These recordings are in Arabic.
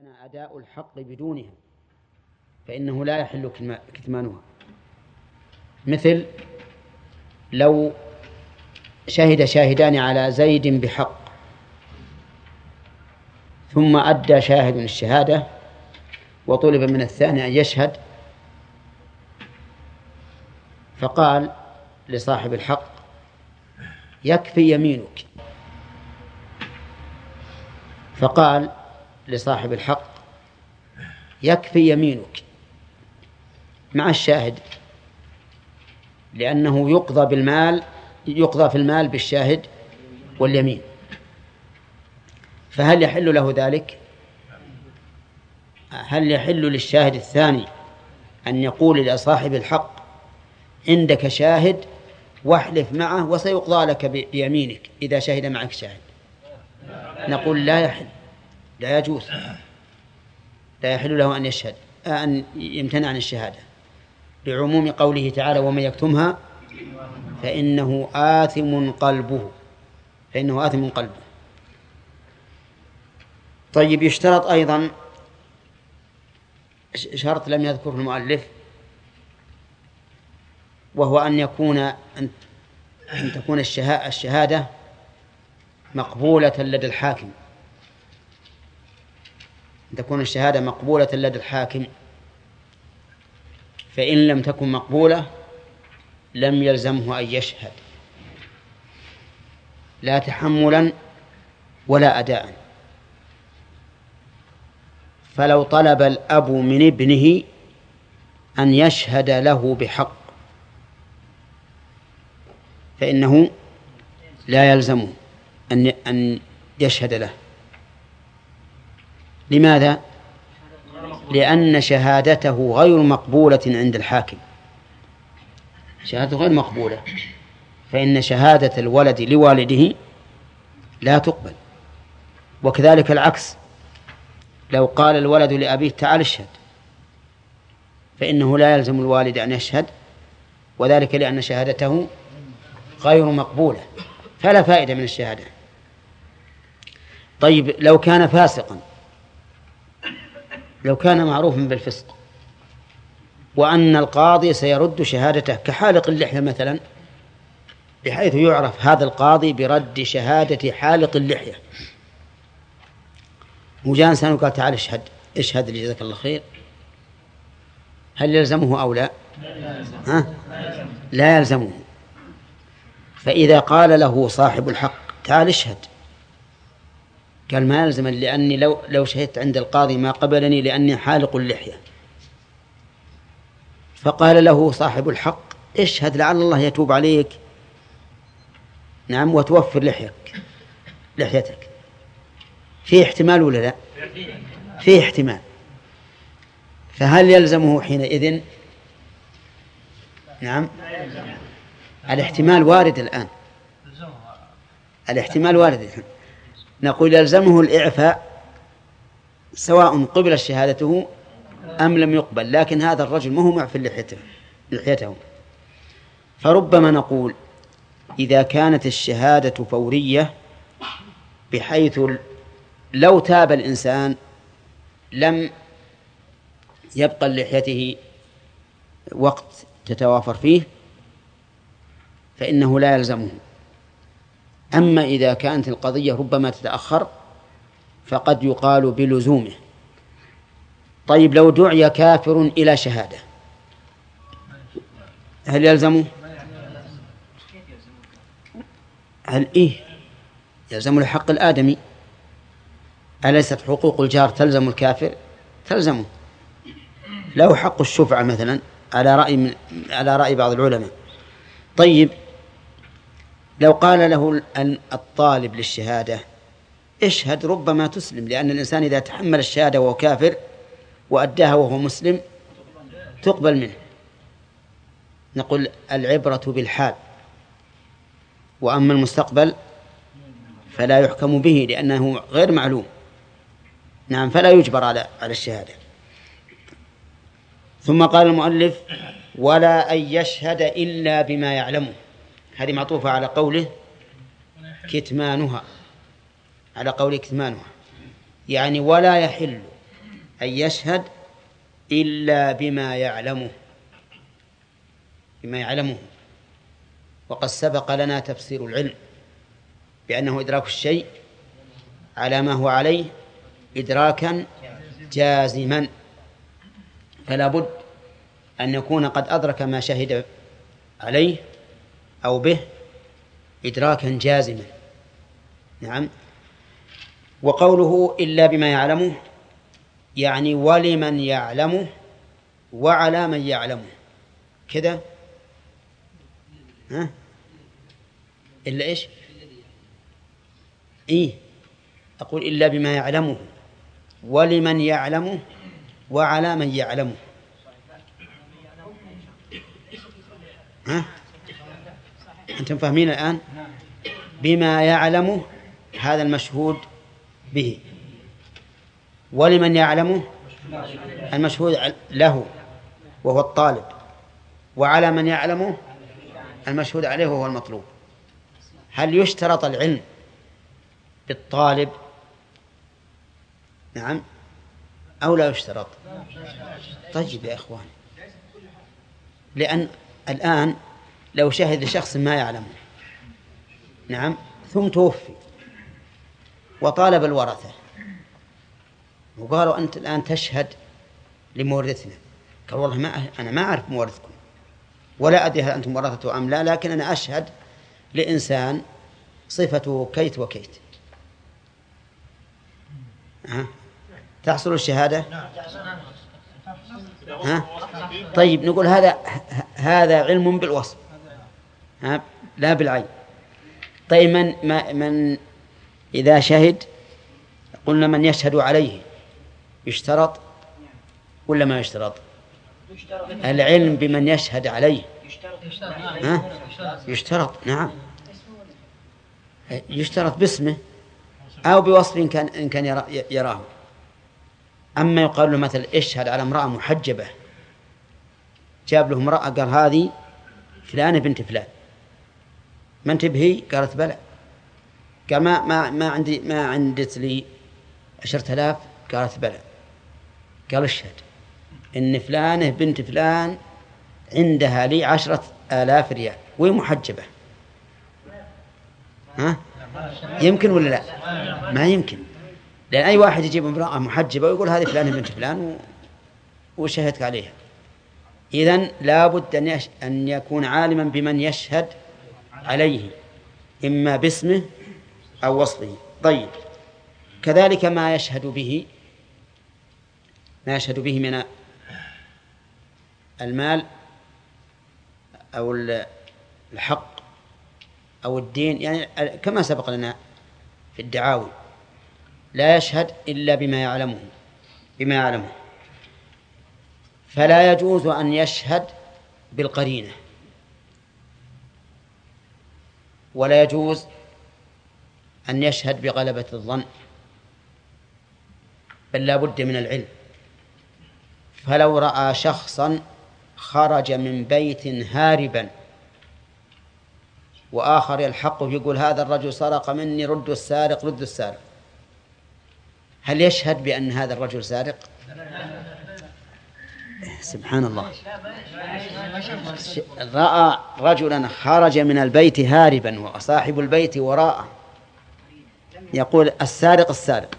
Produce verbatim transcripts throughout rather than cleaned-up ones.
لنا أداء الحق بدونها فإنه لا يحل كتمانها. مثل لو شهد شاهدان على زيد بحق ثم أدى شاهد الشهادة وطلب من الثاني أن يشهد، فقال لصاحب الحق: يكفي يمينك. فقال لصاحب الحق: يكفي يمينك مع الشاهد، لأنه يقضى بالمال يقضى في المال بالشاهد واليمين. فهل يحل له ذلك؟ هل يحل للشاهد الثاني أن يقول لصاحب الحق: عندك شاهد واحلف معه وسيقضى لك بيمينك إذا شهد معك شاهد؟ نقول لا يحل، لا يجوز، لا يحل له أن يشهد أن يمتنع عن الشهادة، لعموم قوله تعالى: ومن يكتمها فإنه آثم قلبه فإنه آثم قلبه. طيب، يشترط أيضا شرط لم يذكره المؤلف، وهو أن يكون أن تكون الشهادة مقبولة لدى الحاكم أن تكون الشهادة مقبولة لدى الحاكم فإن لم تكن مقبولة لم يلزمه أن يشهد، لا تحملا ولا أداء. فلو طلب الأب من ابنه أن يشهد له بحق فإنه لا يلزمه أن أن يشهد له. لماذا؟ لأن شهادته غير مقبولة عند الحاكم، شهادته غير مقبولة، فإن شهادة الولد لوالده لا تقبل. وكذلك العكس، لو قال الولد لأبيه: تعال اشهد، فإنه لا يلزم الوالد أن يشهد، وذلك لأن شهادته غير مقبولة، فلا فائدة من الشهادة. طيب، لو كان فاسقا، لو كان معروفا بالفسق وأن القاضي سيرد شهادته، كحالق اللحية مثلا، بحيث يعرف هذا القاضي برد شهادة حالق اللحية، وجاء إنسان وقال: تعال اشهد اشهد لي جزاك الله خير، هل يلزمه أو لا؟ ها؟ لا يلزمه. فإذا قال له صاحب الحق: تعال اشهد، قال: ما يلزم، لأني لو لو شهدت عند القاضي ما قبلني لأني حالق اللحية. فقال له صاحب الحق: اشهد لعل الله يتوب عليك، نعم، وتوفر لحيك لحيتك. فيه احتمال ولا لا؟ فيه احتمال. فهل يلزمه حينئذ؟ نعم، الاحتمال وارد الآن، الاحتمال وارد الآن. نقول يلزمه الإعفاء سواء قبل شهادته أم لم يقبل، لكن هذا الرجل ما هو معفي لحيته لحيته. فربما نقول إذا كانت الشهادة فورية بحيث لو تاب الإنسان لم يبقى لحيته وقت تتوافر فيه فإنه لا يلزمه. أما إذا كانت القضية ربما تتأخر فقد يقال بلزومه. طيب، لو دعي كافر إلى شهادة هل يلزمه؟ هل إيه يلزم الحق الآدمي؟ أليست حقوق الجار تلزم الكافر؟ تلزمه. له حق الشفعة مثلا على رأي من على رأي بعض العلماء. طيب، لو قال له الطالب للشهادة: اشهد ربما تسلم، لأن الإنسان إذا تحمل الشهادة وهو كافر وأداها وهو مسلم تقبل منه. نقول العبرة بالحال، وأما المستقبل فلا يحكم به لأنه غير معلوم، نعم، فلا يجبر على على الشهادة. ثم قال المؤلف: ولا أن يشهد إلا بما يعلمه. هذه معطوفة على قوله كتمانها، على قوله كتمانها، يعني ولا يحل أن يشهد إلا بما يعلمه بما يعلمه وقد سبق لنا تفسير العلم بأنه إدراك الشيء على ما هو عليه إدراكا جازما، فلا بد أن يكون قد أدرك ما شهد عليه أو به إدراكا جازما. نعم. وقوله إلا بما يعلمه يعني ولمن يعلمه وعلى من يعلمه كذا. ها إلا إيش؟ إيه أقول إلا بما يعلمه ولمن يعلمه وعلى من يعلمه. ها أنتم فاهمين الآن؟ بما يعلمه هذا المشهود به، ولمن يعلمه المشهود له وهو الطالب، وعلى من يعلمه المشهود عليه وهو المطلوب. هل يشترط العلم بالطالب؟ نعم أو لا يشترط؟ طيب يا إخوان، لأن الآن لو شهد لشخص ما يعلمه نعم ثم توفي وطالب الورثة وقالوا أنت الآن تشهد لمورثنا، قال والله ما أنا ما أعرف مورثكم ولا أدري هل أنتم ورثته أم لا، لكن أنا أشهد لإنسان صفته كيت وكيت. ها تحصل الشهادة؟ ها طيب نقول هذا هذا علم بالوصف ها لا بالعين. طيب من من إذا شهد قلنا من يشهد عليه يشترط ولا ما يشترط؟ العلم بمن يشهد عليه ها يشترط. نعم يشترط باسمه أو بوصف إن كان إن كان يراه. أما يقال له مثل اشهد على امرأة محجبة، جاب له امرأة قال هذه فلانة بنت فلان، ما انتبهي؟ قالت بلى. قال ما ما ما عندي ما عندت لي عشرة آلاف؟ قالت بلى. قال اشهد إن فلانة بنت فلان عندها لي عشرة آلاف ريال وهي محجبة. ها يمكن ولا لا؟ ما يمكن، لأن أي واحد يجيب امرأة محجبة ويقول هذه فلانة بنت فلان وشهدت عليها. إذن لا بد أن, يش... أن يكون عالما بمن يشهد عليه إما باسمه أو وصفه. طيب كذلك ما يشهد به ما يشهد به من المال أو الحق أو الدين، يعني كما سبق لنا في الدعاوي لا يشهد إلا بما يعلمه بما يعلمه فلا يجوز أن يشهد بالقرينة، ولا يجوز أن يشهد بغلبة الظن، بل لا بد من العلم. فلو رأى شخصا خرج من بيت هاربا وآخر يلحقه يقول هذا الرجل سرق مني رد السارق رد السارق، هل يشهد بأن هذا الرجل سارق؟ سبحان الله. رأى رجلا خرج من البيت هاربا وصاحب البيت وراءه يقول السارق السارق.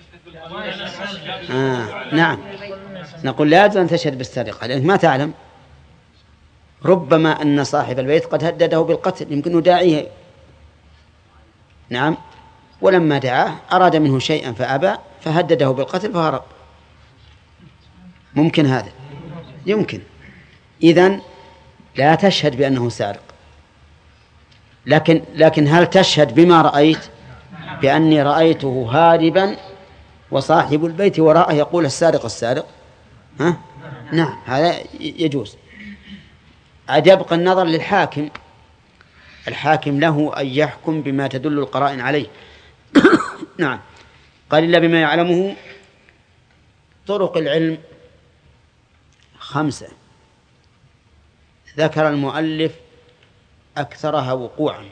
آه نعم نقول لا يجوز أن تشهد بالسرقة لأنك ما تعلم، ربما أن صاحب البيت قد هدده بالقتل، يمكن داعيه. نعم ولما دعاه أراد منه شيئا فأبى فهدده بالقتل فهرب. ممكن هذا؟ يمكن. إذن لا تشهد بأنه سارق، لكن لكن هل تشهد بما رأيت بأني رأيته هاربا وصاحب البيت وراءه يقول السارق السارق؟ ها؟ نعم هذا يجوز. عاد يبقى النظر للحاكم، الحاكم له أن يحكم بما تدل القرائن عليه. نعم قال إلا بما يعلمه. طرق العلم خمسة ذكر المؤلف أكثرها وقوعا،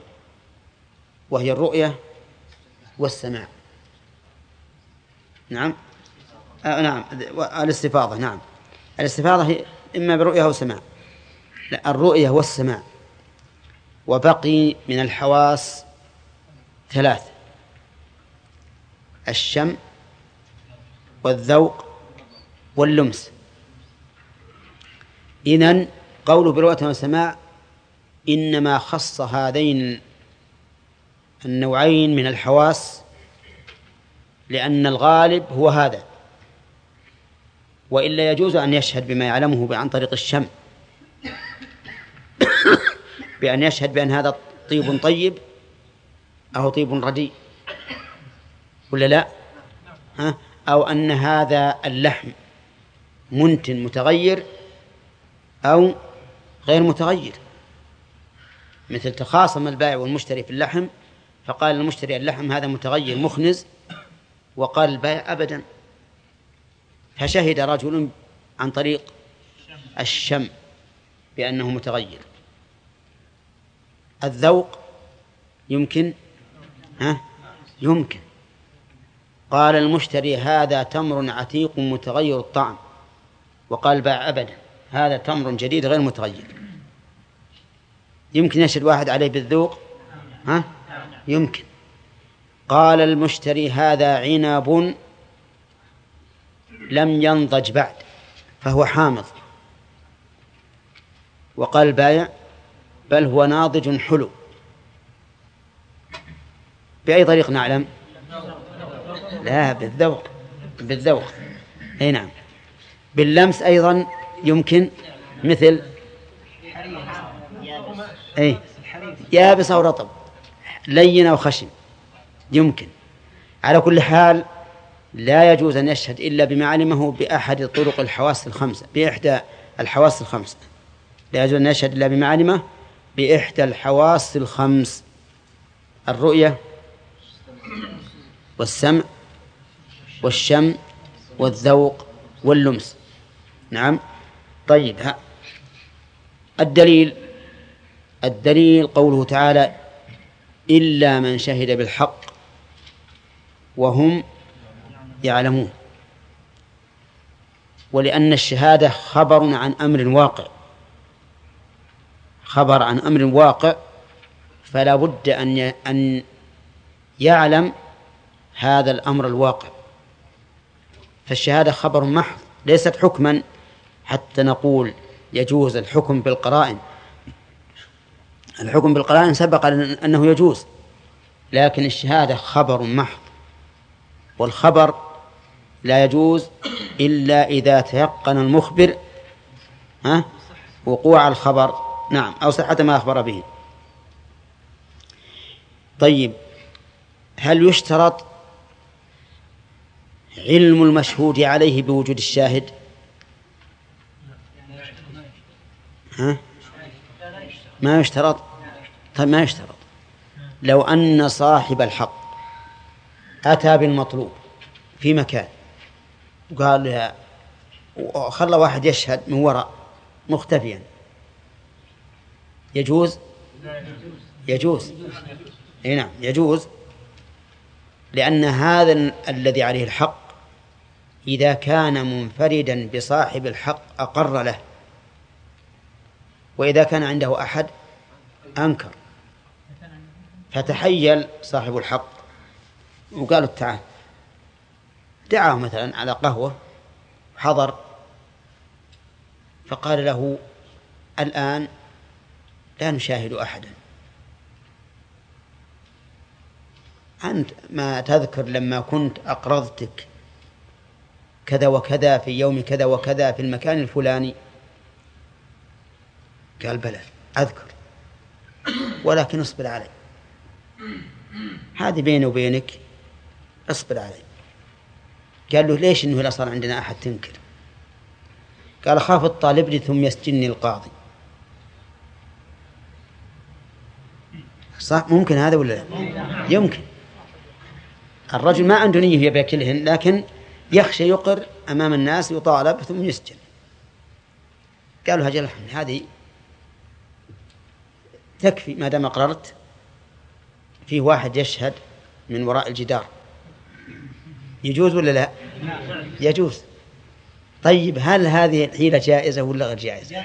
وهي الرؤية والسماع. نعم آه نعم الاستفاضة. نعم الاستفاضة هي إما برؤية أو سماع. لا، الرؤية والسماع. وبقي من الحواس ثلاث: الشم والذوق واللمس. إذن قوله برؤية والسماع إنما خص هذين النوعين من الحواس لأن الغالب هو هذا، وإلا يجوز أن يشهد بما يعلمه عن طريق الشم، بأن يشهد بأن هذا طيب طيب أو طيب رديء، ولا لا؟ ها؟ أو أن هذا اللحم منتن متغير أو غير متغير، مثل تخاصم البائع والمشتري في اللحم، فقال المشتري اللحم هذا متغير مخنز، وقال البائع أبدا، فشهد رجل عن طريق الشم بأنه متغير. الذوق يمكن ها يمكن قال المشتري هذا تمر عتيق متغير الطعم، وقال البائع أبدا هذا تمر جديد غير متغير. يمكن يشهد واحد عليه بالذوق ها يمكن. قال المشتري هذا عنب لم ينضج بعد فهو حامض، وقال البائع بل هو ناضج حلو. بأي طريق نعلم؟ لا، بالذوق. بالذوق أي نعم. باللمس أيضا يمكن، مثل أي يابس أو رطب، لين أو خشن، يمكن. على كل حال لا يجوز أن يشهد إلا بما علمه بأحد طرق الحواس الخمسة، بإحدى الحواس الخمسة. لا يجوز أن يشهد إلا بما علمه بإحدى الحواس الخمس: الرؤية والسمع والشم والذوق واللمس. نعم. طيب، ها الدليل الدليل قوله تعالى إلا من شهد بالحق وهم يعلمون، ولأن الشهادة خبر عن أمر واقع، خبر عن أمر واقع، فلا بد أن أن يعلم هذا الأمر الواقع. فالشهادة خبر محض ليست حكما حتى نقول يجوز الحكم بالقرائن. الحكم بالقرائن سبق أنه يجوز، لكن الشهادة خبر محض، والخبر لا يجوز إلا إذا تيقن المخبر ها وقوع الخبر، نعم، أو صحة ما أخبر به. طيب، هل يشترط علم المشهود عليه بوجود الشاهد؟ ها؟ ما يشترط. طيب ما يشترط. لو أن صاحب الحق أتى بالمطلوب في مكان وقال خلى واحد يشهد من وراء مختفيا، يجوز؟ يجوز. اي نعم يجوز، لأن هذا الذي عليه الحق إذا كان منفردا بصاحب الحق أقر له، وإذا كان عنده أحد أنكر. فتحيل صاحب الحق وقالوا تعال، دعاه مثلا على قهوة حضر، فقال له الآن لا نشاهد أحدا، أنت ما تذكر لما كنت أقرضتك كذا وكذا في يوم كذا وكذا في المكان الفلاني؟ قال بلى أذكر، ولكن اصبر علي، هذه بيني وبينك، اصبر علي. قال له ليش إنه لا صار عندنا أحد تنكر؟ قال خاف الطالب لي ثم يسجنني القاضي. صح؟ ممكن هذا ولا لا؟ يمكن. الرجل ما عنده نية بأكلهن، لكن يخشى يقر أمام الناس يطالب ثم يسجن. قالوا هجل هذه تكفي ما دام أقررت. فيه واحد يشهد من وراء الجدار يجوز ولا لا؟ يجوز. طيب هل هذه الحيلة جائزة ولا غير جائزة؟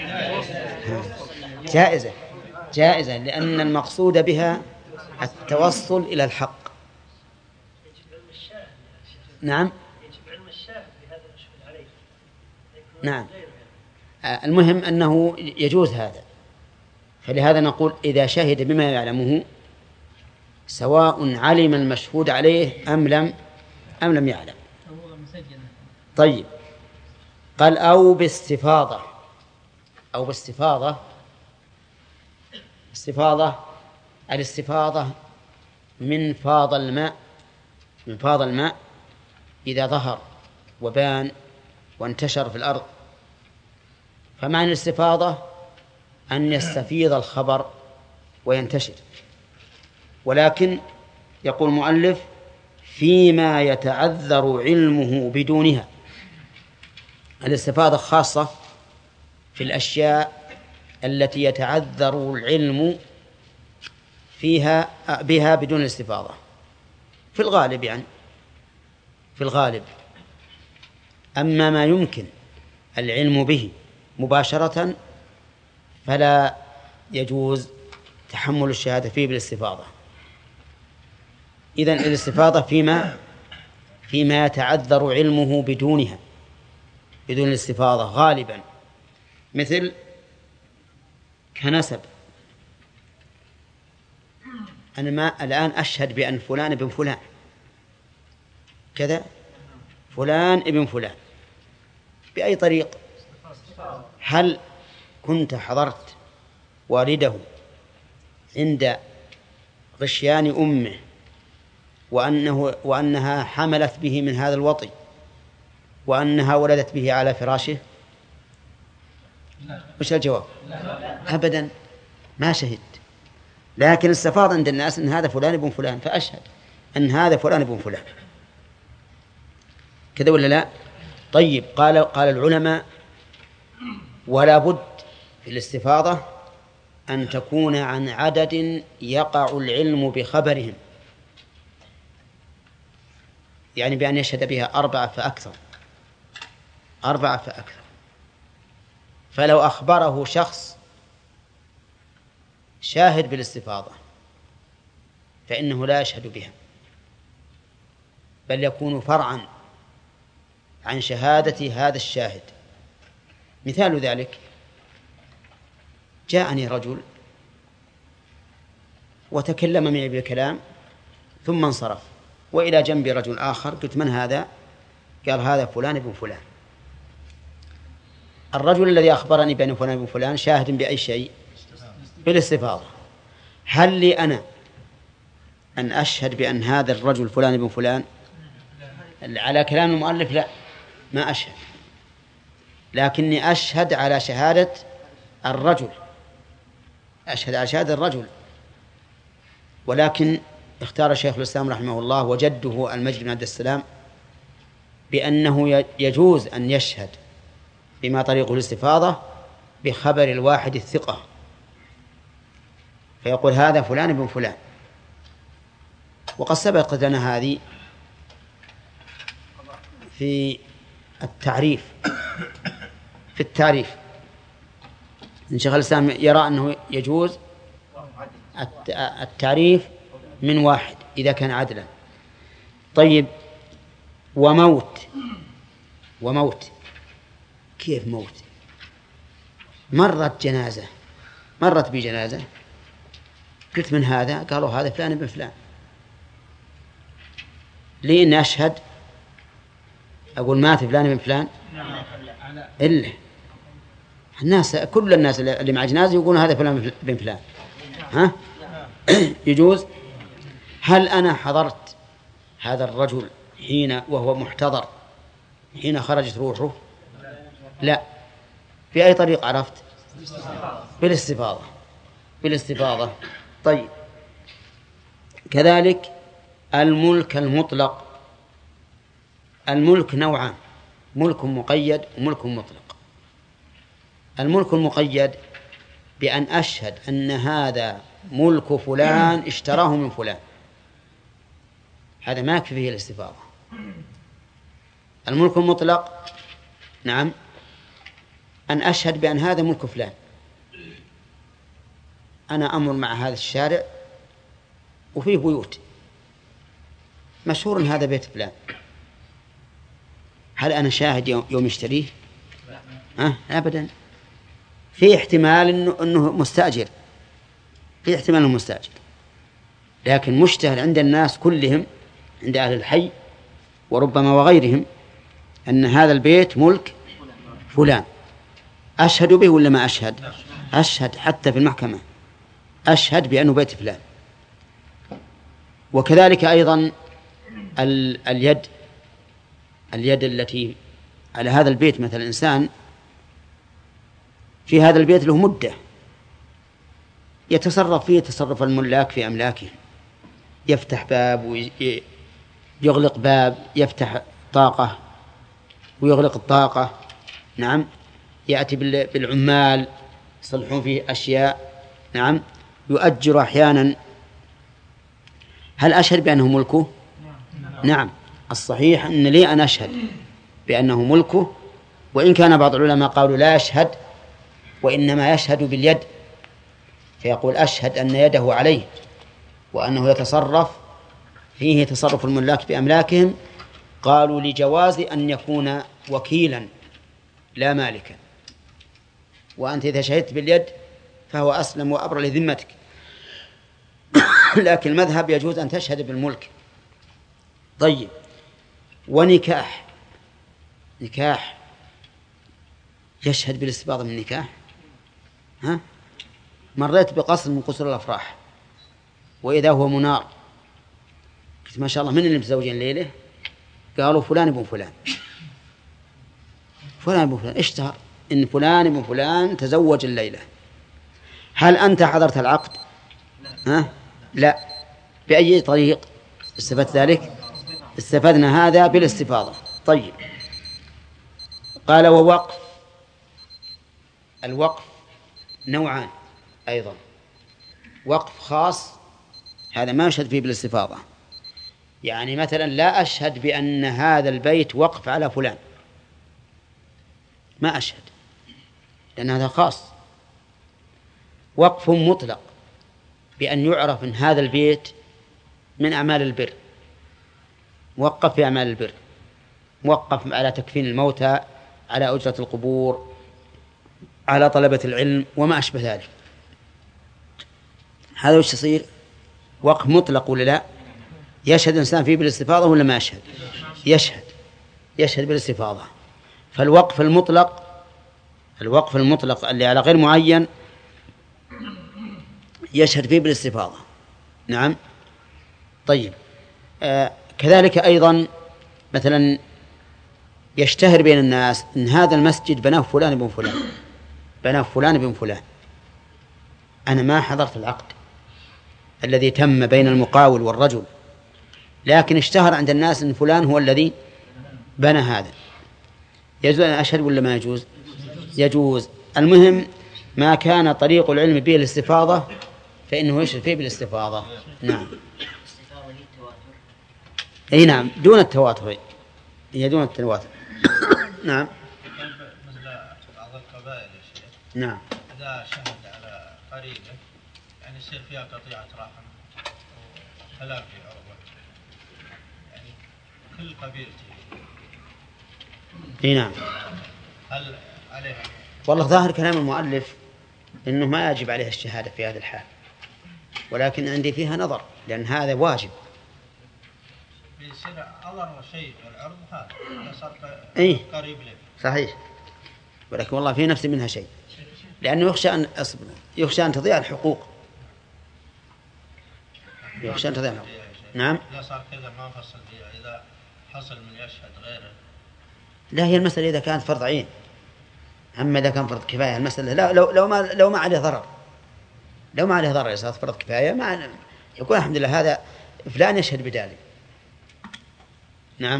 جائزة جائزة لأن المقصود بها التوصل إلى الحق. نعم نعم. المهم أنه يجوز هذا، فلهذا نقول إذا شهد بما يعلمه سواء علم المشهود عليه أم لم أم لم يعلم. طيب قال أو باستفاضة. أو باستفاضة. استفاضة الاستفاضة من فاض الماء من فاض الماء إذا ظهر وبان وانتشر في الأرض. فمعنى الاستفاضة أن يستفيض الخبر وينتشر، ولكن يقول المؤلف فيما يتعذر علمه بدونها. الاستفاضة خاصة في الأشياء التي يتعذر العلم فيها بها بدون الاستفاضة، في الغالب يعني في الغالب. أما ما يمكن العلم به مباشرة فلا يجوز تحمل الشهادة فيه بالاستفاضة. إذن الاستفاضة فيما فيما يتعذر علمه بدونها، بدون الاستفاضة غالبا، مثل كنسب. أنا ما الآن أشهد بأن فلان ابن فلان كذا، فلان ابن فلان بأي طريق؟ هل كنت حضرت والده عند غشيان أمه وأنه وأنها حملت به من هذا الوطي وأنها ولدت به على فراشه؟ وش الجواب؟ أبدا ما شهدت، لكن استفاض عند الناس أن هذا فلان ابن فلان فأشهد أن هذا فلان ابن فلان كذا ولا لا؟ طيب قال قال العلماء ولا بد في الاستفاضة أن تكون عن عدد يقع العلم بخبرهم، يعني بأن يشهد بها أربعة فأكثر أربعة فأكثر. فلو أخبره شخص شاهد بالاستفاضة فإنه لا يشهد بها، بل يكون فرعا عن شهادة هذا الشاهد. مثال ذلك جاءني رجل وتكلم معي بكلام ثم انصرف، وإلى جنبي رجل آخر، قلت من هذا؟ قال هذا فلان ابن فلان. الرجل الذي أخبرني بأن فلان ابن فلان شاهد بأي شيء؟ بالاستفاضة. هل لي أنا أن أشهد بأن هذا الرجل فلان ابن فلان؟ على كلام المؤلف لا، ما أشهد، لكني أشهد على شهادة الرجل أشهد على شهادة الرجل. ولكن اختار شيخ الإسلام رحمه الله وجده المجد بن عبد السلام بأنه يجوز أن يشهد بما طريقه الاستفاضة بخبر الواحد الثقة، فيقول هذا فلان ابن فلان. وقد سبقت لنا هذه في التعريف في التعريف إن شيخ الإسلام يرى أنه يجوز التعريف من واحد إذا كان عدلا. طيب وموت وموت كيف موت؟ مرت جنازة مرت بجنازة قلت من هذا؟ قالوا هذا فلان ابن فلان. لي إن أشهد أقول مات فلان ابن فلان؟ إلا الناس كل الناس اللي مع جنازة يقولون هذا فلان ابن فلان. ها يجوز. هل أنا حضرت هذا الرجل حين وهو محتضر حين خرجت روحه؟ لا. في أي طريق عرفت؟ بالاستفاضة بالاستفاضة. طيب كذلك الملك المطلق. الملك نوعان، ملك مقيد وملك مطلق. الملك المقيد بأن أشهد أن هذا ملك فلان اشتراه من فلان، هذا ما يكفي فيه الاستفاضة. الملك المطلق نعم أن أشهد بأن هذا ملك فلان، أنا أمر مع هذا الشارع وفيه بيوت مشهور هذا بيت فلان، هل أنا شاهد يوم يشتريه؟ أه؟ أبدا. في احتمال إنه, إنه مستأجر، في احتمال إنه مستأجر، لكن مشتهر عند الناس كلهم، عند أهل الحي وربما وغيرهم، أن هذا البيت ملك فلان. أشهد به ولا ما أشهد؟ أشهد حتى في المحكمة، أشهد بأنه بيت فلان. وكذلك أيضا اليد اليد التي على هذا البيت، مثل إنسان في هذا البيت له مدة يتصرف فيه تصرف الملاك في أملاكه، يفتح باب ويغلق باب، يفتح طاقة ويغلق الطاقة، نعم، يأتي بالعمال يصلحون فيه أشياء، نعم، يؤجر أحيانا. هل أشهد بأنه ملكه؟ نعم، الصحيح أن لي أن أشهد بأنه ملكه، وإن كان بعض العلماء قالوا لا يشهد وإنما يشهد باليد، فيقول أشهد أن يده عليه وأنه يتصرف فيه تصرف الملاك بأملاكهم. قالوا لجواز أن يكون وكيلا لا مالكا، وأنت إذا شهدت باليد فهو أسلم وأبرى لذمتك. لكن المذهب يجوز أن تشهد بالملك. طيب، ونكاح، نكاح يشهد بالاستفاضة من النكاح؟ ها؟ مريت بقصر من قصور الأفراح وإذا هو منار، قلت ما شاء الله من اللي متزوجين ليلة؟ قالوا فلان ابن فلان، فلان ابن فلان، اشتهر إن فلان ابن فلان تزوج الليلة. هل أنت حضرت العقد؟ ها؟ لا. بأي طريق استفدت ذلك؟ استفدنا هذا بالاستفاضة. طيب، قال ووقف، الوقف نوعان أيضا، وقف خاص هذا ما أشهد فيه بالاستفاضة، يعني مثلا لا أشهد بأن هذا البيت وقف على فلان، ما أشهد لأن هذا خاص. وقف مطلق بأن يعرف أن هذا البيت من أعمال البر، موقف في أعمال البر، موقف على تكفين الموتى، على أجرة القبور، على طلبة العلم وما أشبه ذلك. هذا وش يصير؟ وقف مطلق ولا لا؟ يشهد الإنسان فيه بالاستفاضة ولا ما يشهد؟ يشهد، يشهد بالاستفاضة. فالوقف المطلق، الوقف المطلق اللي على غير معين يشهد فيه بالاستفاضة. نعم. طيب، آه كذلك أيضا مثلا يشتهر بين الناس أن هذا المسجد بناه فلان بن فلان، بناه فلان بن فلان، أنا ما حضرت العقد الذي تم بين المقاول والرجل، لكن اشتهر عند الناس أن فلان هو الذي بنى هذا. يجوز أن أشهد ولا ما يجوز؟ يجوز. المهم ما كان طريق العلم به الاستفاضة فإنه يشهد فيه بالاستفاضة. نعم. أي نعم، دون التواتر، هي دون التواتر. نعم. مثل بعض القبائل يا شيخ، نعم، إذا شهد على قريبه يعني يصير فيها قطيعة رحم وتلافي عروة، يعني كل قبيلتي. اي نعم. هل عليها؟ والله ظاهر كلام المؤلف انه ما يجب عليه الشهادة في هذا الحال، ولكن عندي فيها نظر لأن هذا واجب. بيصير أضر شيء والعرض هذا صار إيه؟ قريب له. صحيح، ولكن والله في نفس منها شيء، لأنه يخشى أن أصبر، يخشى أن تضيع الحقوق، يخشى أن تضيع الحقوق. نعم. لا صار كذا ما فصل فيها، إذا حصل من يشهد غيره. لا، هي المسألة إذا كانت فرض عين، أما إذا كان فرض كفاية المسألة لا، لو لو ما لو ما عليه ضرر، لو ما عليه ضرر إذا فرض كفاية ما يقول الحمد لله هذا فلان يشهد بداله. نعم.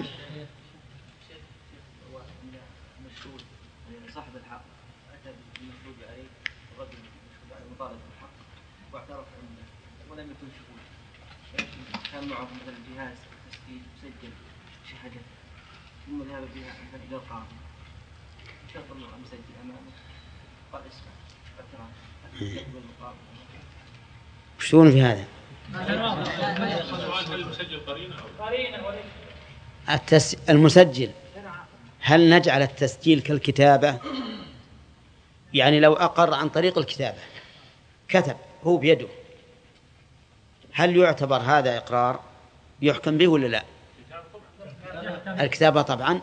صاحب الحق أتى بالمشهود عليه الرجل المشهود عليه مطالب بالحق واعترف عنده ولم يكن شهود، كان معه مثلا جهاز تسجيل مسجل شهادته، ثم ذهب بها إلى القاضي شرط المسجل أمامه قال اسمع فترى يقبل المقابل. وش تقولون في هذا؟ التس... المسجل هل نجعل التسجيل كالكتابة؟ يعني لو أقر عن طريق الكتابة كتب هو بيده، هل يعتبر هذا إقرار يحكم به ولا لا؟ الكتابة طبعا.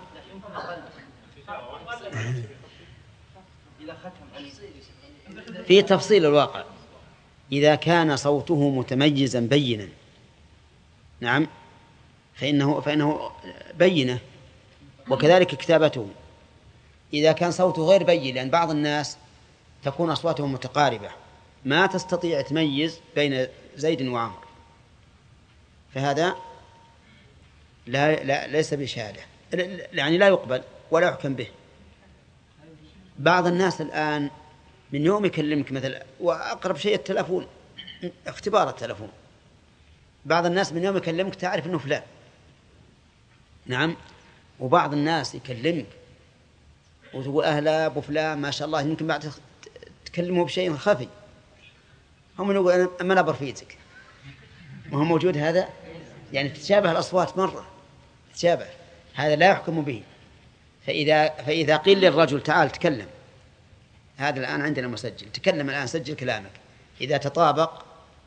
في تفصيل الواقع إذا كان صوته متميزا بينا، نعم، فإنه فإنه بينة، وكذلك كتابته. إذا كان صوته غير بين، لأن بعض الناس تكون أصواتهم متقاربة ما تستطيع تميز بين زيد وعمر، فهذا لا, لا ليس بشهادة، يعني لا يقبل ولا يحكم به. بعض الناس الآن من يوم يكلمك مثلا، وأقرب شيء التلفون، اختبار التلفون، بعض الناس من يوم يكلمك تعرف أنه فلان، نعم، وبعض الناس يكلمك وتقول أهلا أبو فلان ما شاء الله، يمكن بعد تكلمه بشيء خفي، هم يقول أنا ما نبر فيتك، وهو موجود هذا، يعني تتشابه الأصوات مرة تتشابه، هذا لا يحكم به. فإذا فإذا قيل للرجل تعال تكلم، هذا الآن عندنا مسجل، تكلم الآن سجل كلامك، إذا تطابق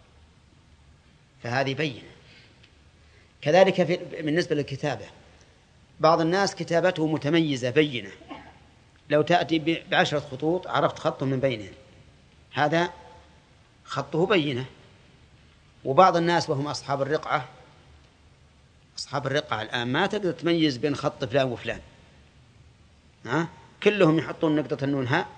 فهذه بينة. كذلك في بالنسبة للكتابة، بعض الناس كتابته متميزة بينة، لو تأتي بعشرة خطوط عرفت خطه من بينهم، هذا خطه بينة. وبعض الناس وهم أصحاب الرقعة، أصحاب الرقعة الآن ما تقدر تميز بين خط فلان وفلان، ها؟ كلهم يحطون نقطة النون هاء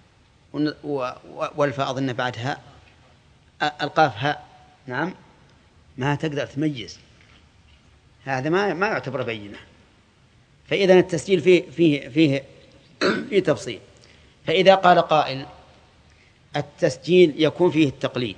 والفاء أظن بعدها القاف هاء، نعم، ما تقدر تميز، هذا ما ما يعتبر بينة. فإذا التسجيل فيه فيه فيه فيه تفصيل. فإذا قال قائل التسجيل يكون فيه التقليد،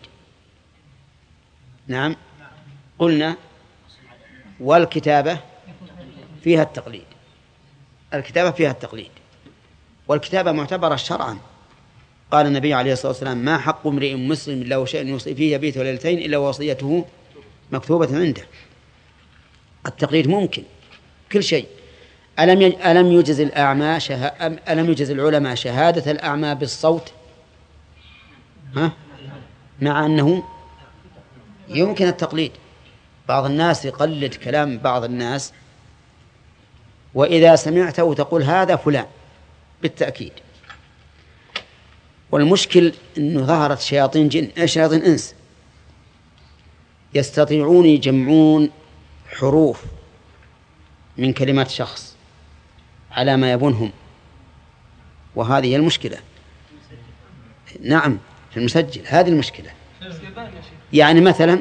نعم، قلنا والكتابة فيها التقليد، الكتابة فيها التقليد، والكتابة معتبرة شرعا. قال النبي عليه الصلاة والسلام ما حق امرئ مسلم له شيء يوصي فيه يبيت ليلتين إلا وصيته مكتوبة عنده. التقليد ممكن كل شيء. ألم ألم يجز الأعمى شه... ألم يجز العلماء شهادة الأعمى بالصوت، ها؟ مع أنه يمكن التقليد. بعض الناس يقلد كلام بعض الناس، وإذا سمعته تقول هذا فلان بالتأكيد. والمشكل أنه ظهرت شياطين جن، شياطين إنس، يستطيعون يجمعون حروف من كلمات شخص على ما يبونهم، وهذه هي المشكلة. نعم، في المسجل هذه المشكلة. يعني مثلا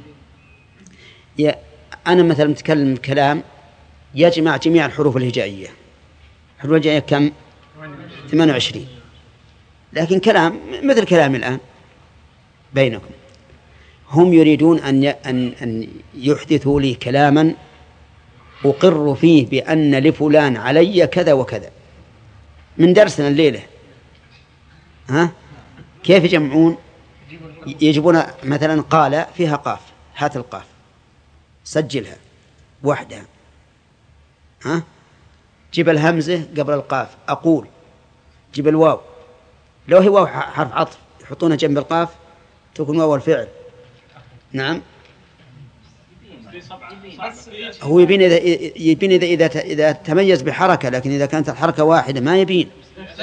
أنا مثلا متكلم كلام يجمع جميع الحروف الهجائية، الحروف الهجائية كم؟ ثمانية وعشرين، لكن كلام مثل كلامي الآن بينكم، هم يريدون أن أن يحدثوا لي كلاما أقر فيه بأن لفلان علي كذا وكذا من درسنا الليلة. ها؟ كيف يجمعون؟ يجيبون مثلا قال فيها قاف، هات القاف سجلها وحدها، ها؟ جيب الهمزة قبل القاف أقول، جيب الواو، لو هي واو حرف عطف يحطونها جنب القاف تكون واو الفعل، نعم. هو يبين إذا يبين إذا إذا إذا تميز بحركة، لكن إذا كانت الحركة واحدة ما يبين.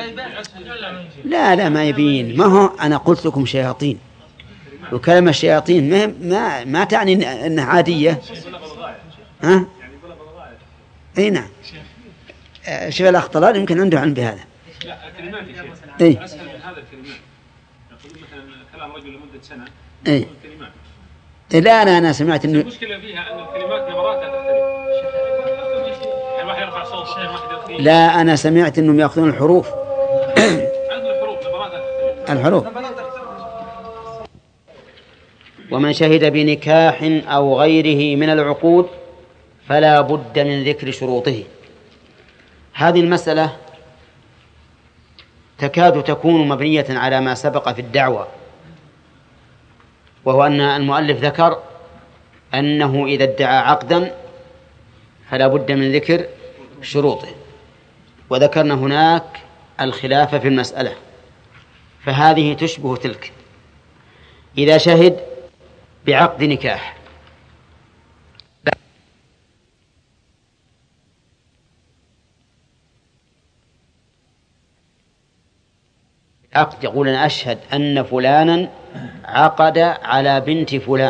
لا لا ما يبين. ما هو أنا قلت لكم شياطين، وكلمة الشياطين ما ما ما تعني أنها عادية، ها؟ أي نعم. شوف الأخطلال يمكن عنده علم بهذا. لا الكلمات يا شيخ. إيه. أسهل من هذا الكلمات. يقولون مثلا كلام رجل لمدة سنة. إيه. الكلمات. لا أنا أنا سمعت إنه المشكلة فيها أن الكلمات نبراتها تختلف. يعني واحد يرفع صوت، واحد يرفع. لا أنا سمعت إنهم يأخذون الحروف. عندنا الحروف نبراتها تختلف. الحروف. ومن شهد بنكاح أو غيره من العقود فلا بد من ذكر شروطه. هذه المسألة تكاد تكون مبنية على ما سبق في الدعوة، وهو أن المؤلف ذكر أنه إذا ادعى عقدا فلا بد من ذكر شروطه، وذكرنا هناك الخلاف في المسألة، فهذه تشبه تلك. إذا شهد بعقد نكاح عقد يقول أنا أشهد أن فلانا عقد على بنت فلان،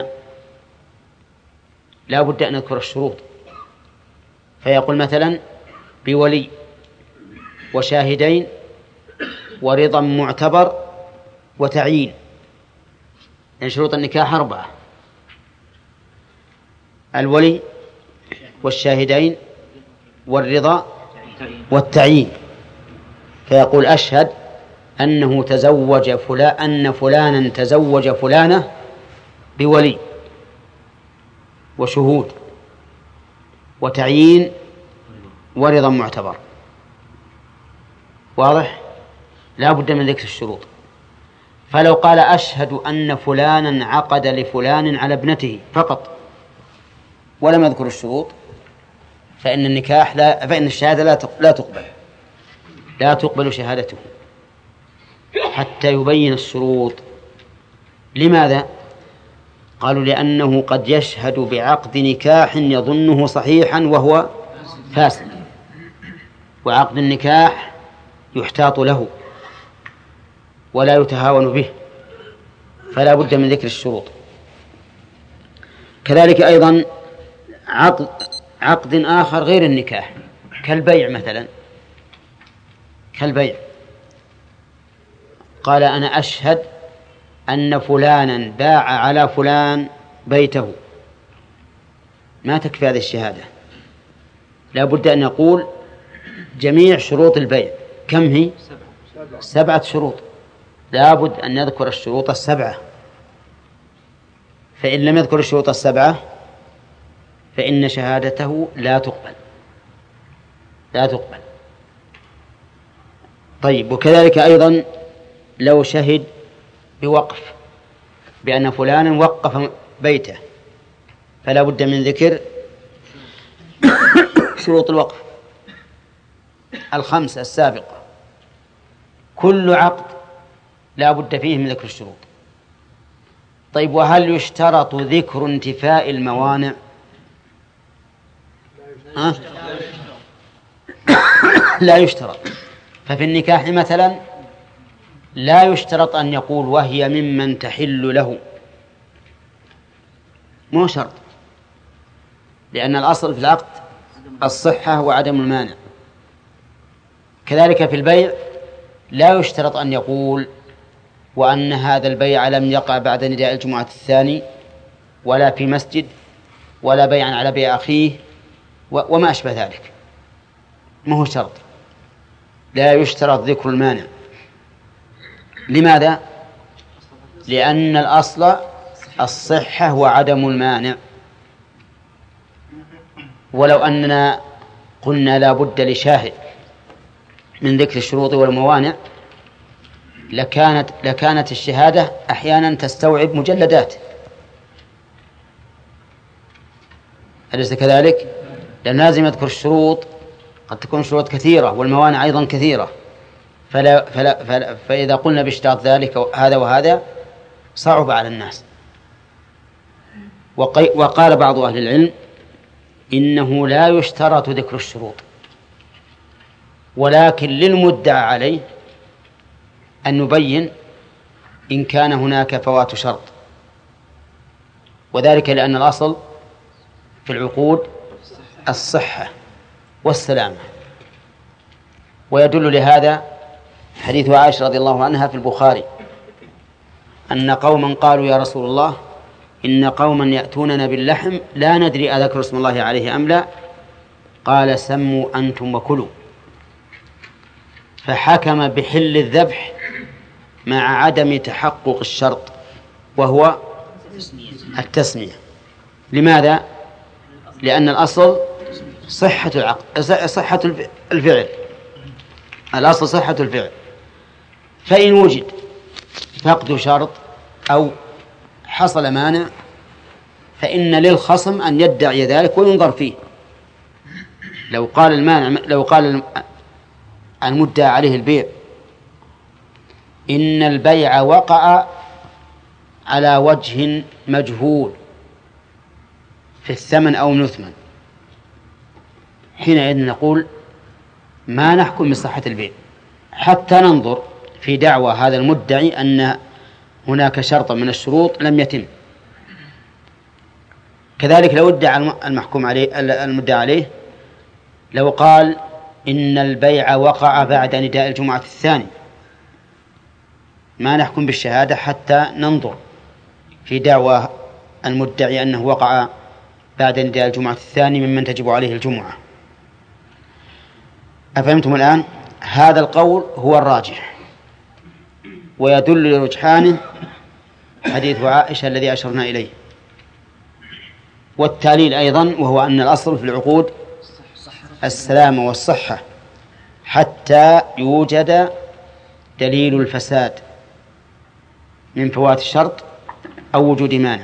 لا بد أن نذكر الشروط، فيقول مثلا بولي وشاهدين ورضا معتبر وتعيين، لأن شروط النكاح أربعة: الولي والشاهدين والرضا والتعيين. فيقول أشهد أنه تزوج فلان أن فلانا تزوج فلانة بولي وشهود وتعيين ورضا معتبر. واضح؟ لا بد من ذكر الشروط. فلو قال أشهد أن فلانا عقد لفلان على ابنته فقط ولم يذكر الشروط فإن النكاح لا فإن الشهادة لا لا تقبل لا تقبل شهادته حتى يبين الشروط. لماذا؟ قالوا لأنه قد يشهد بعقد نكاح يظنه صحيحا وهو فاسد، وعقد النكاح يحتاط له ولا يتهاون به، فلا بد من ذكر الشروط. كذلك أيضا عقد عقد آخر غير النكاح كالبيع مثلا، كالبيع قال أنا أشهد أن فلانا باع على فلان بيته، ما تكفي هذه الشهادة، لا بد أن نقول جميع شروط البيع. كم هي؟ سبعة شروط، لا بد أن نذكر الشروط السبعة، فإن لم يذكر الشروط السبعة فإن شهادته لا تقبل لا تقبل. طيب، وكذلك أيضا لو شهد بوقف بأن فلانا وقف بيته فلا بد من ذكر شروط الوقف الخمسة السابقة. كل عقد لا بد فيه من ذكر الشروط. طيب، وهل يشترط ذكر انتفاء الموانع؟ ها؟ لا يشترط. ففي النكاح مثلا لا يشترط أن يقول وهي ممن تحل له، مو شرط، لأن الأصل في العقد الصحة وعدم المانع. كذلك في البيع لا يشترط أن يقول وأن هذا البيع لم يقع بعد نداء الجمعة الثاني ولا في مسجد ولا بيعا على بيع أخيه وما أشبه ذلك، ما هو شرط، لا يشترط ذكر المانع. لماذا؟ لأن الأصل الصحة وعدم المانع. ولو أننا قلنا لا بد لشاهد من ذكر الشروط والموانع لكانت لكانت الشهادة أحيانا تستوعب مجلدات، أليس كذلك؟ لأن لازم يذكر الشروط، قد تكون شروط كثيرة والموانع أيضا كثيرة، فلا فلا فلا فإذا قلنا باشتراط ذلك هذا وهذا صعب على الناس. وقال بعض أهل العلم إنه لا يشترط ذكر الشروط، ولكن للمدعى عليه أن نبين إن كان هناك فوات شرط، وذلك لأن الأصل في العقود الصحة والسلامة. ويدل لهذا حديث عائشة رضي الله عنها في البخاري أن قوما قالوا يا رسول الله إن قوما يأتوننا باللحم لا ندري أذكر اسم الله عليه أم لا، قال سموا أنتم وكلوا، فحكم بحل الذبح مع عدم تحقق الشرط وهو التسمية. لماذا؟ لأن الأصل صحة العقد صحة الفعل، الأصل صحة الفعل. فإن وجد فقد شرط أو حصل مانع فإن للخصم أن يدعي ذلك وينظر فيه. لو قال المانع لو قال المدعى عليه البيع إن البيع وقع على وجه مجهول في الثمن أو المثمن، حينئذ نقول ما نحكم بصحة البيع حتى ننظر في دعوى هذا المدعي أن هناك شرط من الشروط لم يتم. كذلك لو ادعى المحكوم عليه المدعى عليه لو قال إن البيع وقع بعد نداء الجمعة الثاني، ما نحكم بالشهادة حتى ننظر في دعوى المدعي أنه وقع بعد نداء الجمعة الثاني ممن تجب عليه الجمعة. أفهمتم الآن؟ هذا القول هو الراجح، ويدل لرجحانه حديث عائشة الذي أشرنا إليه، والتعليل أيضا، وهو أن الأصل في العقود السلامة والصحة حتى يوجد دليل الفساد من فوات الشرط أو وجود مانع.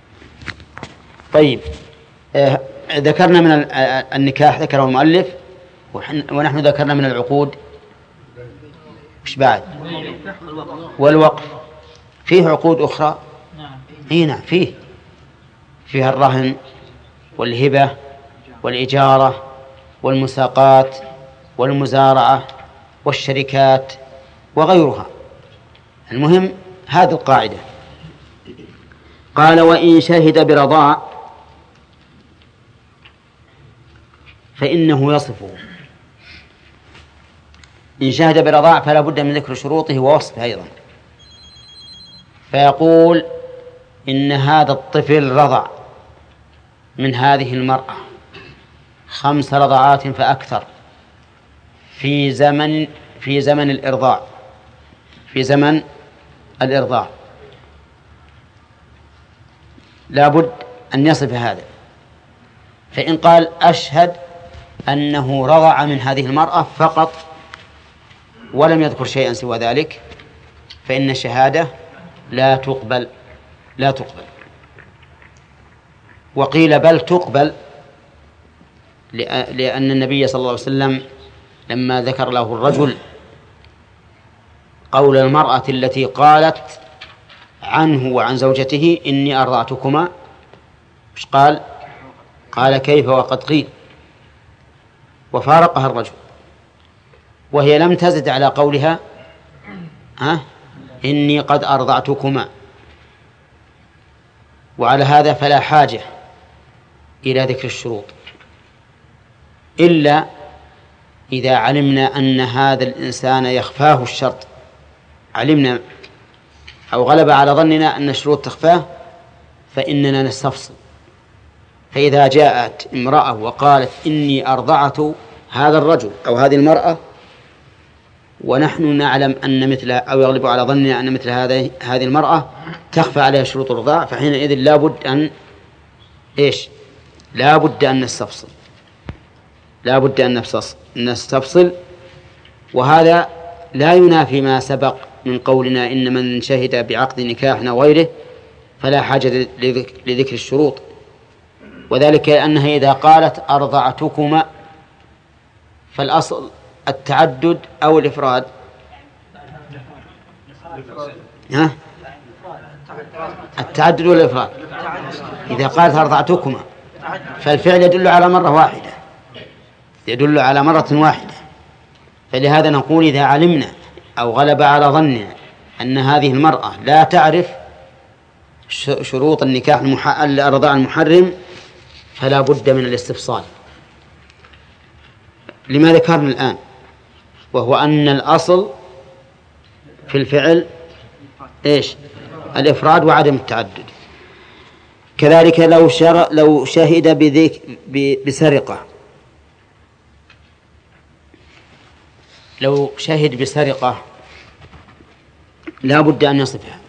طيب، آه ذكرنا من النكاح ذكره المؤلف، ونحن ذكرنا من العقود مش بعد والوقف. فيه عقود أخرى هنا فيه فيها الرهن والهبة والإجارة والمساقات والمزارعة والشركات وغيرها. المهم هذه القاعدة. قال وإن شهد برضاع فإنه يصفه. إن شهد برضاع فلا بد من ذكر شروطه ووصفه أيضا، فيقول إن هذا الطفل رضع من هذه المرأة خمس رضعات فأكثر في زمن في زمن الإرضاع في زمن الإرضاع لا بد أن يصف هذا. فإن قال أشهد أنه رضع من هذه المرأة فقط ولم يذكر شيئا سوى ذلك فإن الشهادة لا تقبل لا تقبل وقيل بل تقبل، لأن النبي صلى الله عليه وسلم لما ذكر له الرجل قول المرأة التي قالت عنه وعن زوجته إني أرضعتكما، مش قال؟ قال كيف وقد قيل، وفارقها الرجل، وهي لم تزد على قولها ها إني قد أرضعتكما. وعلى هذا فلا حاجة إلى ذكر الشروط إلا إذا علمنا أن هذا الإنسان يخفاه الشرط، علمنا أو غلب على ظننا أن الشروط تخفاه فإننا نستفصل. فإذا جاءت امرأة وقالت إني أرضعت هذا الرجل أو هذه المرأة ونحن نعلم أن مثل أو يغلب على ظننا أن مثل هذه هذه المرأة تخفى عليها شروط الرضاع، فحينئذ لا بد أن إيش لا بد أن نستفصل لا بد أن نستفصل وهذا لا ينافي ما سبق من قولنا إن من شهد بعقد نكاحنا وغيره فلا حاجة لذكر الشروط، وذلك أنها إذا قالت أرضعتكما فالأصل التعدد أو الإفراد. ها؟ التعدد والإفراد. إذا قالت أرضعتكما فالفعل يدل على مرة واحدة يدل على مرة واحدة فلهذا نقول إذا علمنا أو غلب على ظننا أن هذه المرأة لا تعرف شروط النكاح الرضاع المحرم فلا بد من الاستفصال لما ذكرنا الآن، وهو أن الأصل في الفعل إيش الإفراد وعدم التعدد. كذلك لو شر لو شهد بذيك بسرقة لو شهد بسرقة لا بد أن يصفها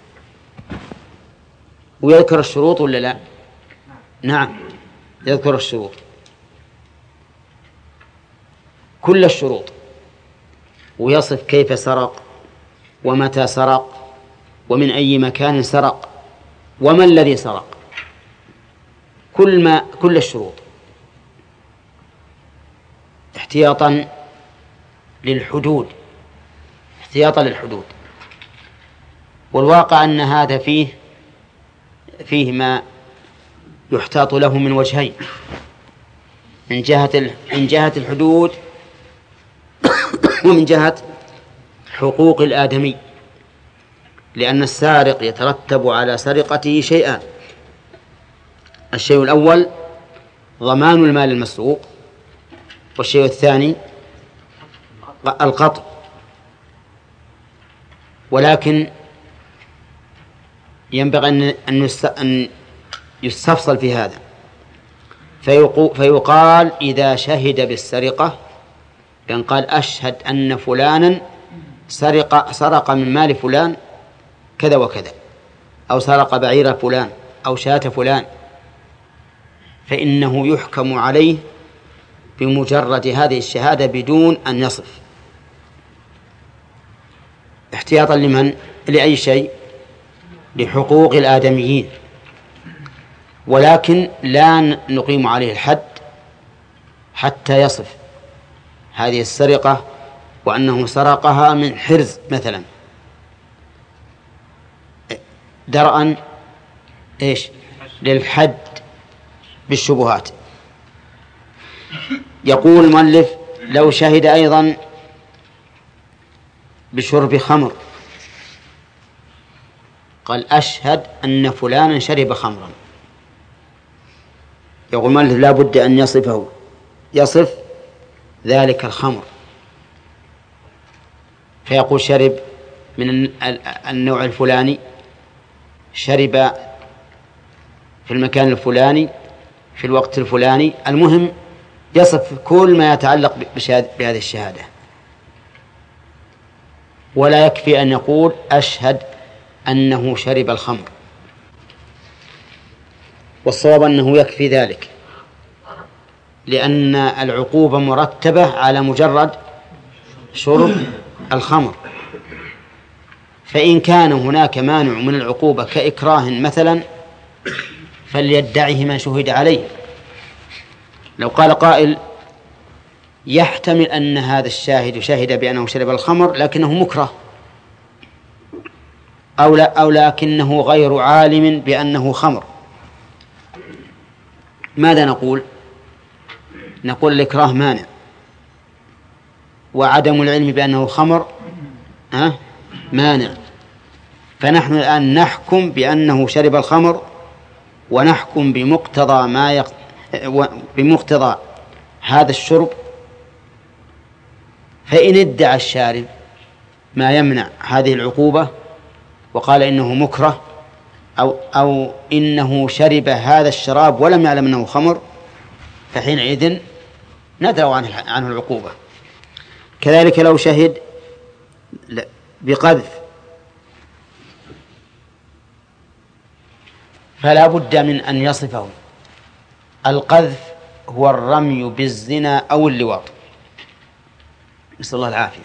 ويذكر الشروط ولا لا؟ نعم يذكر الشروط كل الشروط ويصف كيف سرق ومتى سرق ومن أي مكان سرق وما الذي سرق، كل ما كل الشروط احتياطا للحدود احتياطا للحدود. والواقع أن هذا فيه فيه ما يحتاط له من وجهين، من جهة من جهة الحدود ومن جهة حقوق الآدمي، لأن السارق يترتب على سرقته شيئان: الشيء الأول ضمان المال المسروق، والشيء الثاني القطع. ولكن ينبغي أن يستفصل في هذا، فيقال إذا شهد بالسرقة كان قال أشهد أن فلانا سرق سرق من مال فلان كذا وكذا، أو سرق بعير فلان أو شاة فلان، فإنه يحكم عليه بمجرد هذه الشهادة بدون أن يصف، احتياطا لمن؟ لأي شيء؟ لحقوق الآدميين. ولكن لا نقيم عليه الحد حتى يصف هذه السرقة وأنه سرقها من حرز مثلا، درءا إيش للحد بالشبهات. يقول المؤلف: لو شهد أيضا بشرب خمر، قال أشهد أن فلانا شرب خمرا، يقول المؤلف لا بد أن يصفه، يصف ذلك الخمر، فيقول شرب من النوع الفلاني، شرب في المكان الفلاني في الوقت الفلاني. المهم يصف كل ما يتعلق بهذه الشهادة، ولا يكفي أن يقول أشهد أنه شرب الخمر، والصواب أنه يكفي ذلك، لأن العقوبة مرتبة على مجرد شرب الخمر. فإن كان هناك مانع من العقوبة كإكراه مثلا فليدعه من شهد عليه. لو قال قائل يحتمل أن هذا الشاهد شهد بأنه شرب الخمر لكنه مكره، أو, لا أو لكنه غير عالم بأنه خمر، ماذا نقول؟ نقول الإكراه مانع، وعدم العلم بأنه خمر أه؟ مانع. فنحن الآن نحكم بأنه شرب الخمر، ونحكم بمقتضى ما يق... بمقتضى هذا الشرب. فإن ادعى الشارب ما يمنع هذه العقوبة وقال إنه مكره أو, أو إنه شرب هذا الشراب ولم يعلم أنه خمر، فحينئذ ندروا عنه, عنه العقوبة. كذلك لو شهد بقذف فلا بد من أن يصفه. القذف هو الرمي بالزنا أو اللواط، نسأل الله العافية.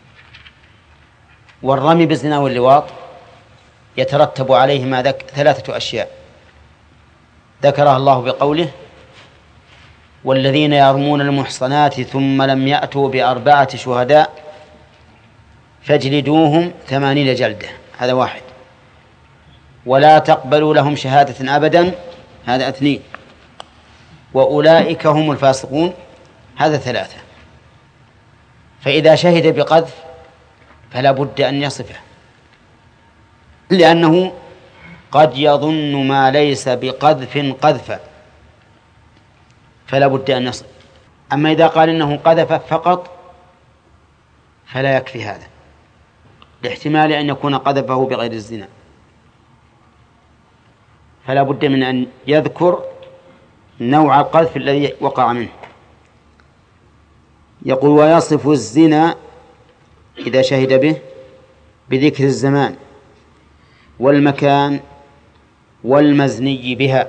والرمي بالزنا واللواط يترتب عليه ما ذك ثلاثة أشياء ذكرها الله بقوله: والذين يرمون المحصنات ثم لم يأتوا بأربعة شهداء فاجلدوهم ثمانين جلدة، هذا واحد. ولا تقبلوا لهم شهادة أبدا، هذا اثنين. وأولئك هم الفاسقون، هذا ثلاثة. فإذا شهد بقذف فلا بد أن يصفه، لأنه قد يظن ما ليس بقذف قذفا، فلا بد أن يصف. أما إذا قال إنه قذف فقط فلا يكفي هذا، لاحتمال أن يكون قذفه بغير الزنا، فلا بد من أن يذكر نوع القذف الذي وقع منه. يقول: ويصف الزنا إذا شهد به بذكر الزمان والمكان والمزني بها.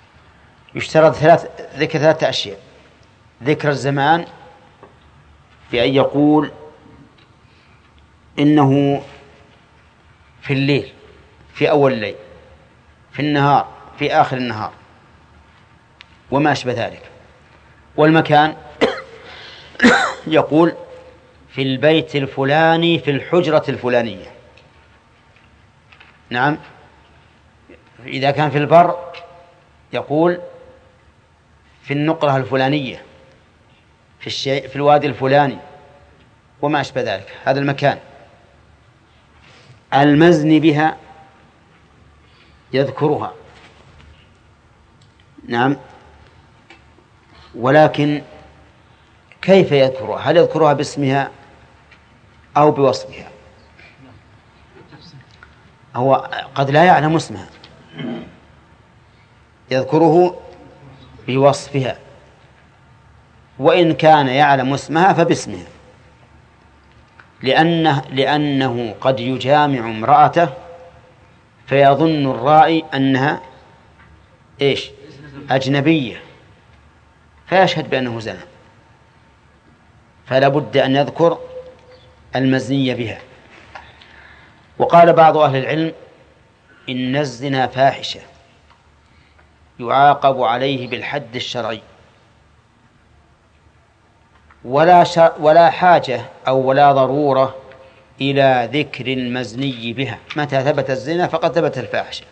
يشترط ثلاث ذكر ثلاثة أشياء: ذكر الزمان بأن يقول إنه في الليل، في أول الليل، في النهار، في آخر النهار، وما أشبه ذلك. والمكان يقول في البيت الفلاني في الحجرة الفلانية. نعم. إذا كان في البر يقول في النقرة الفلانية، في الشيء في الوادي الفلاني، وما أشبه ذلك. هذا المكان. المزني بها يذكرها، نعم، ولكن كيف يذكرها؟ هل يذكرها باسمها أو بوصفها؟ هو قد لا يعلم اسمها، يذكره بوصفها، وإن كان يعلم اسمها فباسمها، لأنه, لأنه قد يجامع امرأته فيظن الرائي أنها إيش؟ أجنبية، فيشهد بأنه زنى، فلا بد أن يذكر المزني بها. وقال بعض أهل العلم إن الزنا فاحشة يعاقب عليه بالحد الشرعي، ولا ولا حاجة أو ولا ضرورة إلى ذكر المزني بها. متى ثبت الزنا فقد ثبت الفاحشة،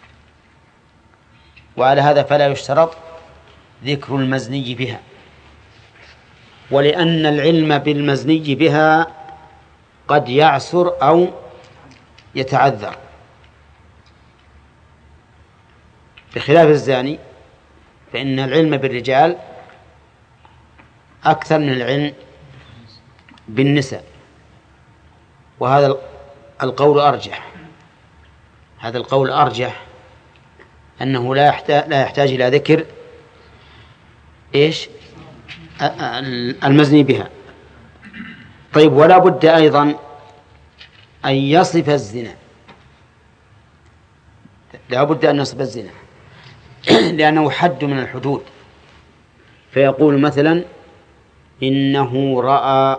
وعلى هذا فلا يشترط ذكر المزني بها. ولأن العلم بالمزني بها قد يعسر أو يتعذر، بخلاف الزاني فإن العلم بالرجال أكثر من العلم بالنساء، وهذا القول أرجح. هذا القول أرجح أنه لا يحتاج, لا يحتاج إلى ذكر إيش المزني بها. طيب، ولا بد أيضا أن يصف الزنا، لا بد أن يصف الزنا لأنه حد من الحدود. فيقول مثلا إنه رأى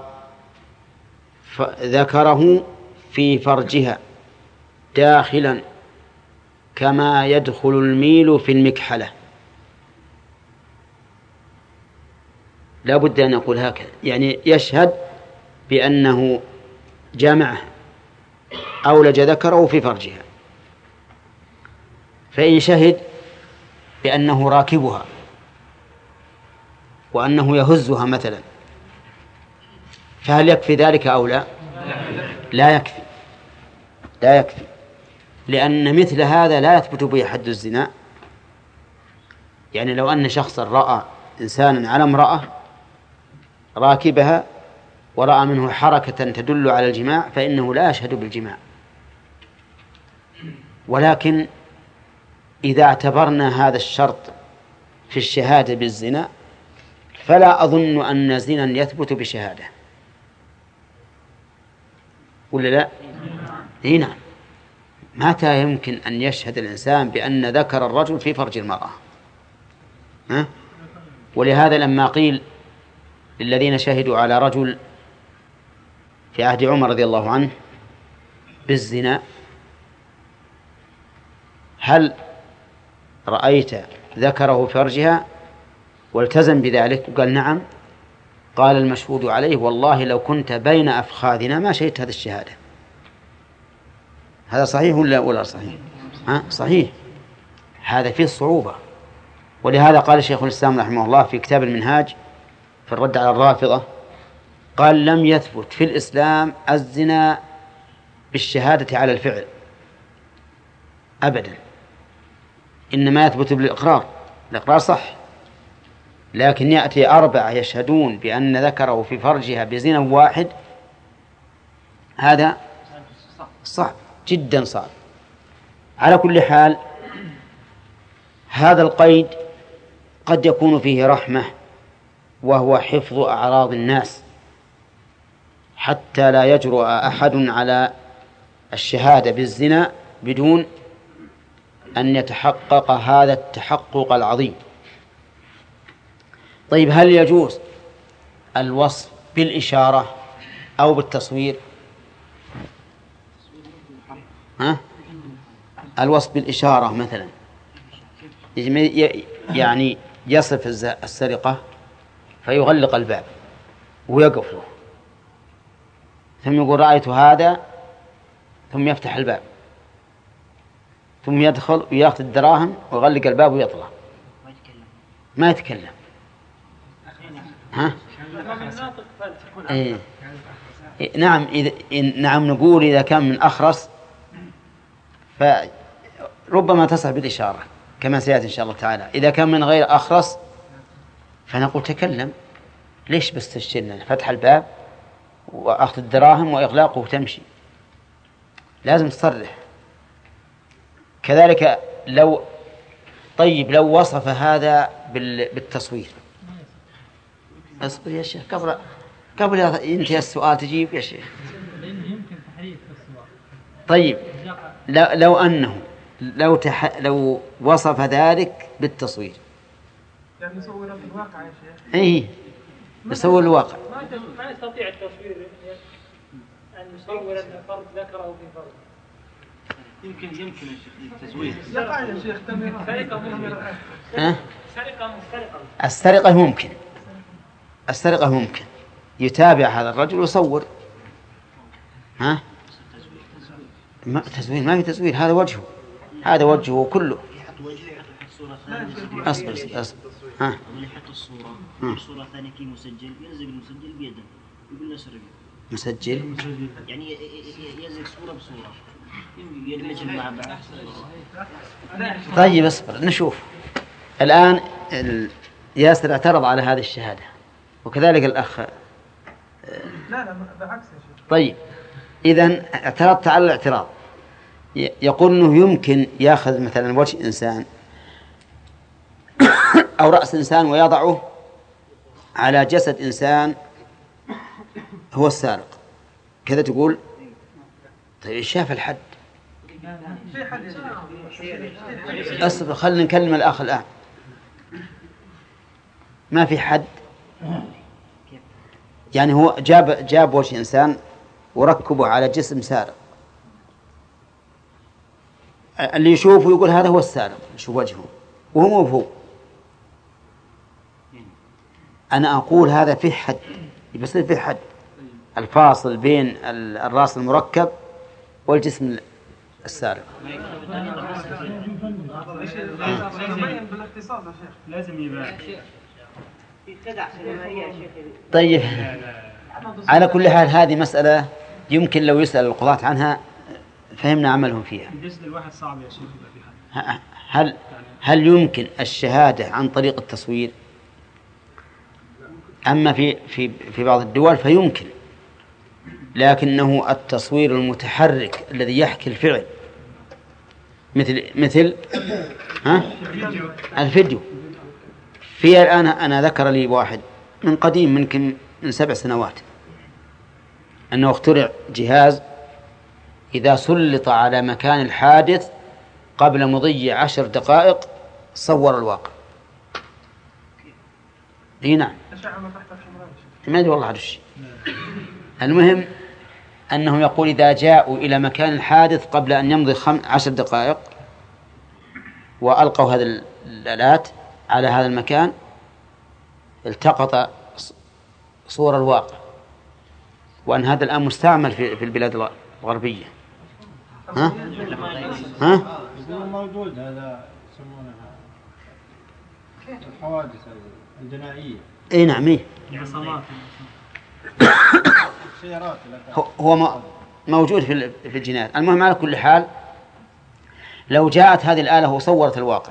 ذكره في فرجها داخلا كما يدخل الميل في المكحلة. لا بد أن يقول هكذا، يعني يشهد بأنه جامعه أولج ذكره في فرجها. فإن شهد بأنه راكبها وأنه يهزها مثلا، فهل يكفي ذلك أو لا؟ لا يكفي، لا يكفي، لأن مثل هذا لا يثبت به حد الزنا. يعني لو أن شخصا رأى إنسانا على امرأة راكبها ورأى منه حركة تدل على الجماع فإنه لا يشهد بالجماع. ولكن إذا اعتبرنا هذا الشرط في الشهادة بالزنا فلا أظن أن زنا يثبت بشهادة، ولا لا؟ هنا متى يمكن أن يشهد الإنسان بأن ذكر الرجل في فرج المرأة؟ ها؟ ولهذا لما قيل للذين شهدوا على رجل في عهد عمر رضي الله عنه بالزنا هل رأيت ذكره في فرجها؟ والتزم بذلك وقال نعم. قال المشهود عليه والله لو كنت بين أفخاذنا ما شهدت هذه الشهادة. هذا صحيح ولا ولا صحيح؟ ها صحيح، هذا فيه صعوبة. ولهذا قال شيخ الإسلام رحمه الله في كتاب المنهاج في الرد على الرافضة قال لم يثبت في الإسلام الزنا بالشهادة على الفعل أبدا، إنما يثبت بالإقرار. الإقرار صح، لكن يأتي أربعة يشهدون بأن ذكره في فرجها بزنا واحد، هذا صعب جدا، صعب. على كل حال هذا القيد قد يكون فيه رحمة، وهو حفظ أعراض الناس حتى لا يجرؤ أحد على الشهادة بالزنا بدون أن يتحقق هذا التحقق العظيم. طيب، هل يجوز الوصف بالإشارة أو بالتصوير؟ ها؟ الوصف بالإشارة مثلا يعني يصف السرقة فيغلق الباب ويقفله، ثم يقول رأيت هذا، ثم يفتح الباب، ثم يدخل ويأخذ الدراهم ويغلق الباب ويطلع، ما يتكلم. ها؟ إيه. نعم إذا نعم نقول إذا كان من أخرس فربما تصح بالإشارة كما سيأتي إن شاء الله تعالى. إذا كان من غير أخرس فنقول تكلم، ليش بس تشترنا؟ فتح الباب وأخذ الدراهم وإغلاقه وتمشي، لازم تصرح. كذلك لو طيب لو وصف هذا بالتصوير، اصبر يا شيخ قبل قبل ينتهي السؤال تجيب يا شيخ. طيب لو, لو أنه لو تح... لو وصف ذلك بالتصوير، يعني يصور في الواقع يا شيخ. إيه يصور الواقع. ما يستطيع التصوير أن يصور أن فرد ذكره في فرد. يمكن يمكن التزوير. يقع يا شيخ سرقة ممكن. ها؟ سرقة سرقة. السرقة ممكن، السرقة ممكن يتابع هذا الرجل ويصور. ها؟ ما تزوير، ما في تزوير، هذا وجهه، هذا وجهه كله. أصبر أصبر. ها؟ يحط الصورة، الصورة ثانية كي مسجل، يلزق المسجل بيده، يقول له سرقة. مسجل؟ يعني يلزق صورة بصورة، يدمج مع بعض. طيب اصبر نشوف. الآن ياسر اعترض على هذه الشهادة وكذلك الأخ. لا لا بالعكس يا شيخ. طيب إذن اعترضت على الاعتراض. يقول أنه يمكن يأخذ مثلا وجه إنسان أو رأس إنسان ويضعه على جسد إنسان هو السارق، كذا تقول. طيب شاف الحد. أصبر خلنا نكلم الأخ الآن. ما في حد، يعني هو جاب جاب وجه إنسان وركبه على جسم سارق، اللي يشوفه يقول هذا هو السارق، يشوف وجهه وهو مو هو. أنا أقول هذا فيه حد، بس فيه حد الفاصل بين الرأس المركب والجسم السارق. لازم يبان. طيب على كل حال هذه مسألة يمكن لو يسأل القضاة عنها فهمنا عملهم فيها. الجسد الواحد صعب يا شيخ. هل هل يمكن الشهادة عن طريق التصوير؟ أما في في في بعض الدول فيمكن، لكنه التصوير المتحرك الذي يحكي الفعل مثل مثل ها الفيديو. في الآن أنا ذكر لي واحد من قديم ممكن من سبع سنوات أنه اخترع جهاز إذا سلط على مكان الحادث قبل مضي عشر دقائق صور الواقع. اي نعم ما ادري والله عرش. المهم أنه يقول إذا جاءوا إلى مكان الحادث قبل أن يمضي خم... عشر دقائق وألقوا هذا الآلات على هذا المكان التقط صور الواقع، وأن هذا الآن مستعمل في, في البلاد الغربية. ها؟ ها؟ موجود هذا يسمونها الحوادث الجنائية. اي نعم ايه هو موجود في في الجنايات. المهم على كل حال لو جاءت هذه الآلة وصورت الواقع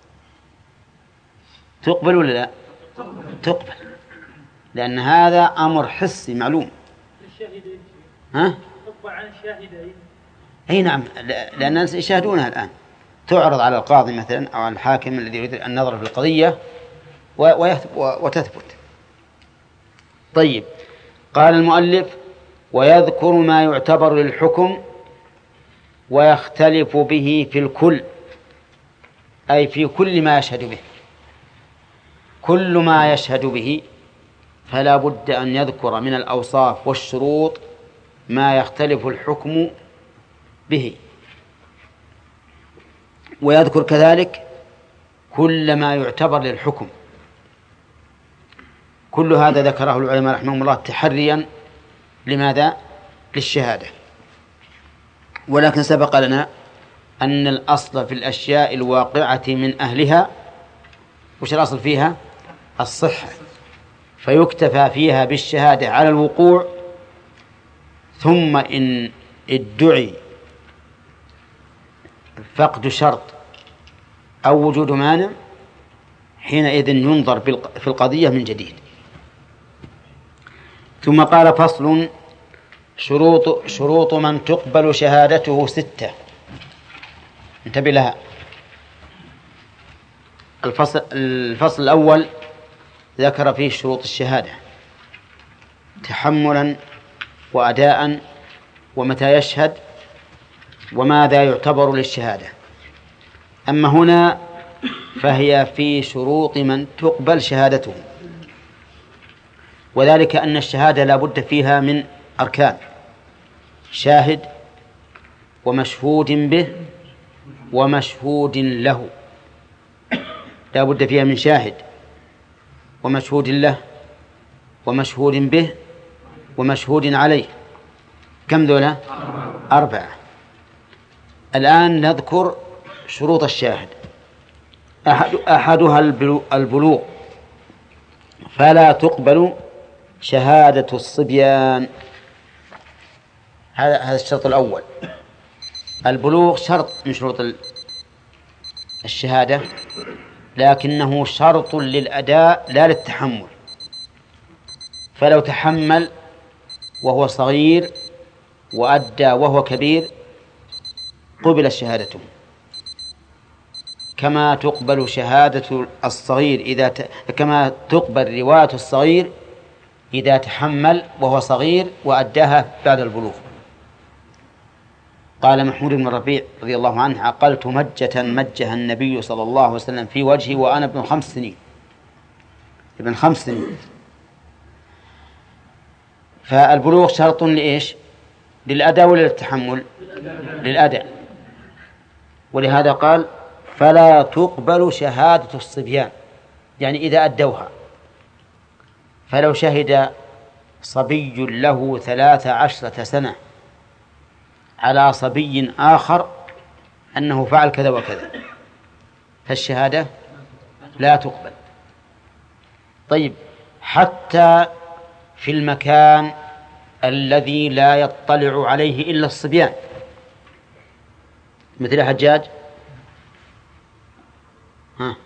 تقبل ولا لا؟ تقبل، لأن هذا أمر حسي معلوم. ها؟ تقبل عن الشاهدين. اي نعم، لأن الناس يشاهدونها الآن، تعرض على القاضي مثلا أو على الحاكم الذي يريد النظر في القضية وتثبت. طيب قال المؤلف ويذكر ما يعتبر للحكم ويختلف به في الكل، أي في كل ما يشهد به. كل ما يشهد به فلا بد أن يذكر من الأوصاف والشروط ما يختلف الحكم به، ويذكر كذلك كل ما يعتبر للحكم. كل هذا ذكره العلماء رحمهم الله تحريا لماذا؟ للشهادة. ولكن سبق لنا أن الأصل في الأشياء الواقعة من أهلها وش الأصل فيها؟ الصحة، فيكتفى فيها بالشهادة على الوقوع، ثم إن ادعي فقد شرط أو وجود مانع حينئذ ينظر في القضية من جديد. ثم قال فصل: شروط شروط من تقبل شهادته ستة. انتبه لها. الفصل, الفصل الأول ذكر فيه شروط الشهادة تحملا وأداء ومتى يشهد وماذا يعتبر للشهادة. أما هنا فهي في شروط من تقبل شهادته، وذلك أن الشهادة لا بد فيها من أركان: شاهد ومشهود به ومشهود له. لا بد فيها من شاهد ومشهود له ومشهود به ومشهود عليه. كم ذولا؟ أربعة. الآن نذكر شروط الشاهد. أحد أحدها البلوغ، فلا تقبل شهادة الصبيان. هذا هذا الشرط الأول. البلوغ شرط من شروط الشهادة، لكنه شرط للأداء لا للتحمل. فلو تحمل وهو صغير وأدى وهو كبير قبل شهادته، كما تقبل شهادة الصغير إذا ت... كما تقبل رواية الصغير إذا تحمل وهو صغير وأداها بعد البلوغ. قال محمود بن الربيع رضي الله عنه: عقلت مجة مجها النبي صلى الله عليه وسلم في وجهي وأنا ابن خمس سنين ابن خمس سنين فالبلوغ شرط لإيش؟ للأداء ولا للتحمل؟ للأداء. ولهذا قال: فلا تقبل شهادة الصبيان، يعني إذا أدوها. فلو شهد صبي له ثلاث عشرة سنة على صبي آخر أنه فعل كذا وكذا فالشهادة لا تقبل. طيب، حتى في المكان الذي لا يطلع عليه إلا الصبيان، مثل حجاج، ها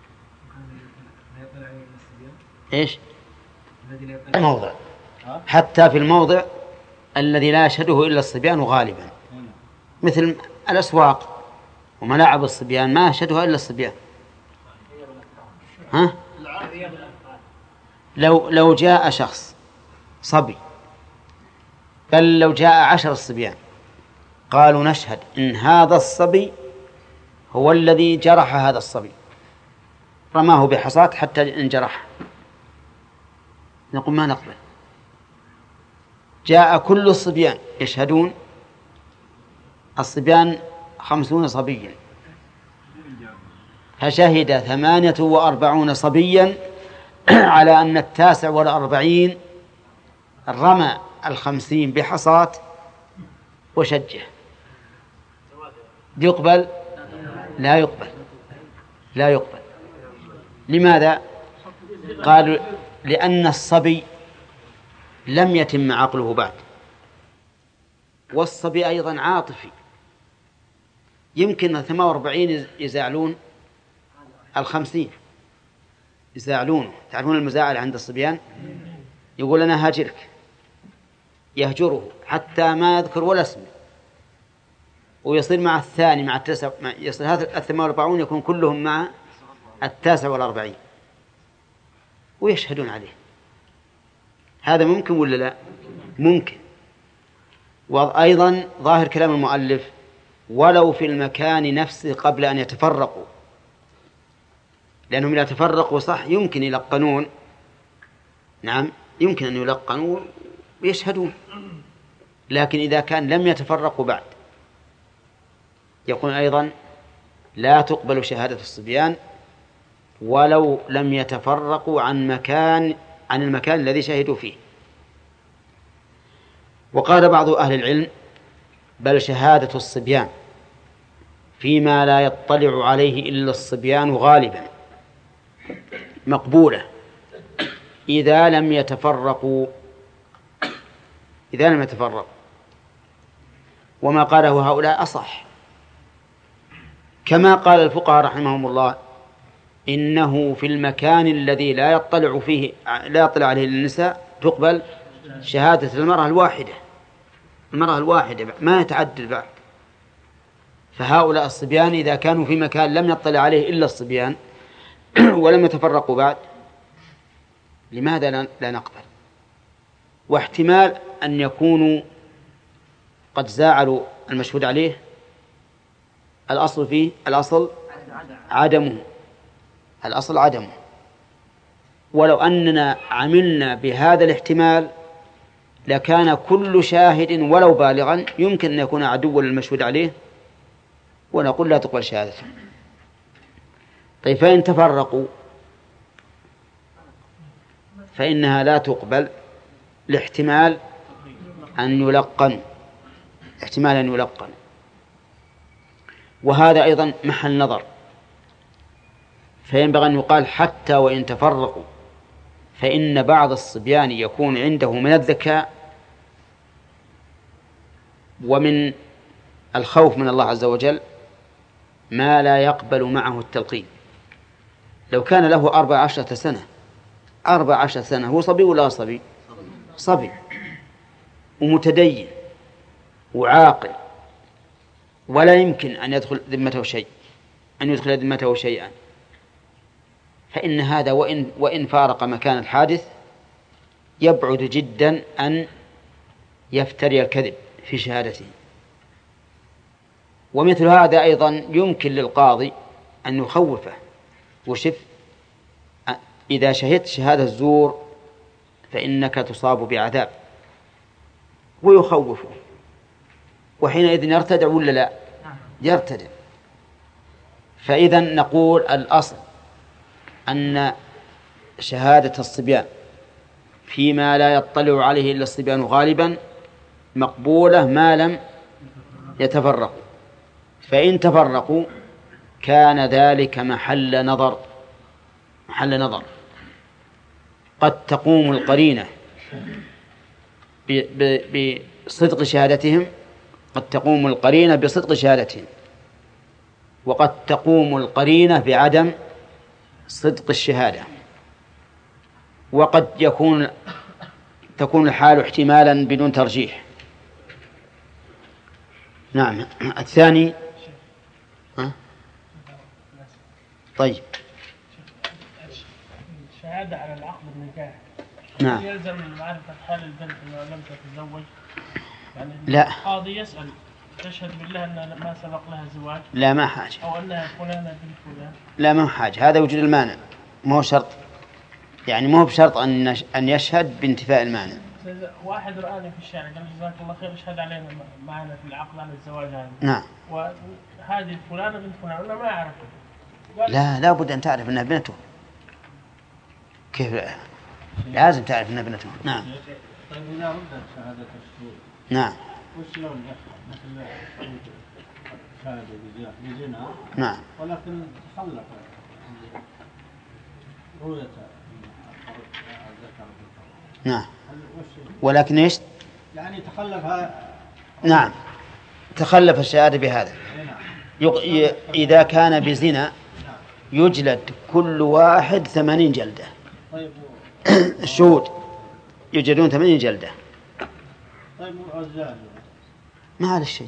إيش الموضع، حتى في الموضع الذي لا يشهده إلا الصبيان غالبا، مثل الأسواق وملاعب الصبيان ما يشهدها إلا الصبيان. ها؟ لو لو جاء شخص صبي، بل لو جاء عشر الصبيان قالوا نشهد إن هذا الصبي هو الذي جرح هذا الصبي، رماه بحصاة حتى انجرح، نقول ما نقبل. جاء كل الصبيان يشهدون، الصبيان خمسون صبيا، فشهد ثمانية وأربعون صبيا على أن التاسع والأربعين رمى الخمسين بحصاة وشجه، يقبل؟ لا يقبل، لا يقبل. لماذا؟ قالوا لأن الصبي لم يتم عقله بعد، والصبي أيضا عاطفي، يمكن ثمانية وأربعين يزعلون الخمسين، يزعلونه. تعرفون المزاعل عند الصبيان؟ يقول أنا هاجرك، يهجره حتى ما يذكر ولا اسمه، ويصير مع الثاني مع التسع، يصير هذا الثمانية والأربعون يكون كلهم مع التاسع والأربعين ويشهدون عليه. هذا ممكن ولا لا؟ ممكن. وأيضا ظاهر كلام المؤلف ولو في المكان نفسه قبل أن يتفرقوا، لأنهم إذا تفرقوا صح يمكن يلقنون نعم يمكن أن يلقنوا ويشهدون، لكن إذا كان لم يتفرقوا بعد يقول أيضا لا تقبل شهادة الصبيان ولو لم يتفرقوا عن مكان عن المكان الذي شهدوا فيه. وقال بعض أهل العلم بل شهادة الصبيان فيما لا يطلع عليه إلا الصبيان غالبا مقبولة إذا لم يتفرقوا إذا لم يتفرقوا وما قاله هؤلاء أصح، كما قال الفقهاء رحمهم الله إنه في المكان الذي لا يطلع فيه لا يطلع عليه النساء تقبل شهادة المرأة الواحدة المرأة الواحدة ما يتعدد بعد. فهؤلاء الصبيان إذا كانوا في مكان لم يطلع عليه إلا الصبيان ولم يتفرقوا بعد لماذا لا نقبل؟ واحتمال أن يكونوا قد زاعلوا المشهود عليه، الأصل فيه الأصل عدمه الأصل عدمه ولو أننا عملنا بهذا الاحتمال لكان كل شاهد ولو بالغا يمكن أن يكون عدوا للمشهود عليه ونقول لا تقبل شهادته. طيب فإن تفرقوا فإنها لا تقبل لاحتمال أن يلقن احتمال أن يلقن وهذا أيضا محل نظر، فينبغي أن يقال حتى وإن تفرقوا فإن بعض الصبيان يكون عنده من الذكاء ومن الخوف من الله عز وجل ما لا يقبل معه التلقين. لو كان له أربع عشرة سنة أربع عشرة سنة هو صبي ولا صبي؟ صبي ومتدين وعاقل ولا يمكن أن يدخل ذمته شيء أن يدخل ذمته شيئا، فإن هذا وإن, وإن فارق مكان الحادث يبعد جدا أن يفتري الكذب في شهادته. ومثل هذا أيضا يمكن للقاضي أن يخوفه وشف إذا شهدت شهادة الزور فإنك تصاب بعذاب ويخوفه، وحينئذ يرتدع ولا لا يرتدع. فإذا نقول الأصل أن شهادة الصبيان فيما لا يطلع عليه إلا الصبيان غالبا مقبولة ما لم يتفرقوا، فإن تفرقوا كان ذلك محل نظر محل نظر قد تقوم القرينة بصدق شهادتهم قد تقوم القرينة بصدق شهادتهم وقد تقوم القرينة بعدم صدق الشهادة، وقد يكون تكون الحال احتمالا بدون ترجيح. نعم. الثاني ها؟ طيب الشهادة على العقد النكاح نعم يلزم معرفة حال البنت أنها لم تتزوج، يعني لا القاضي يسأل تشهد بالله أن ما سبق لها زواج لا ما حاجة أو أنها فلانة بنت فلان لا ما حاجة، هذا وجود المانع ما هو شرط، يعني ما هو بشرط أن أن يشهد بانتفاء المانع. واحد رآني في الشارع قال جزاك الله خير اشهد علينا معنا في العقد على الزواج هذا نعم وهذه فلانة بنت فلان ولا ما أعرفه لا لا بد أن تعرف أنها بنته، كيف لازم تعرف أنها بنته. نعم. طيب إذا ردت شهادة الشهود نعم وش لون مثل شهادة بزنا نعم ولكن تخلف رؤية نعم ولكن إيش يعني تخلف نعم تخلف الشهادة بهذا يق... ي... إذا كان بزنا يجلد كل واحد ثمانين جلدة. طيب الشهود يجلدون ثمانين جلدة. طيب والعزال ما على الشيء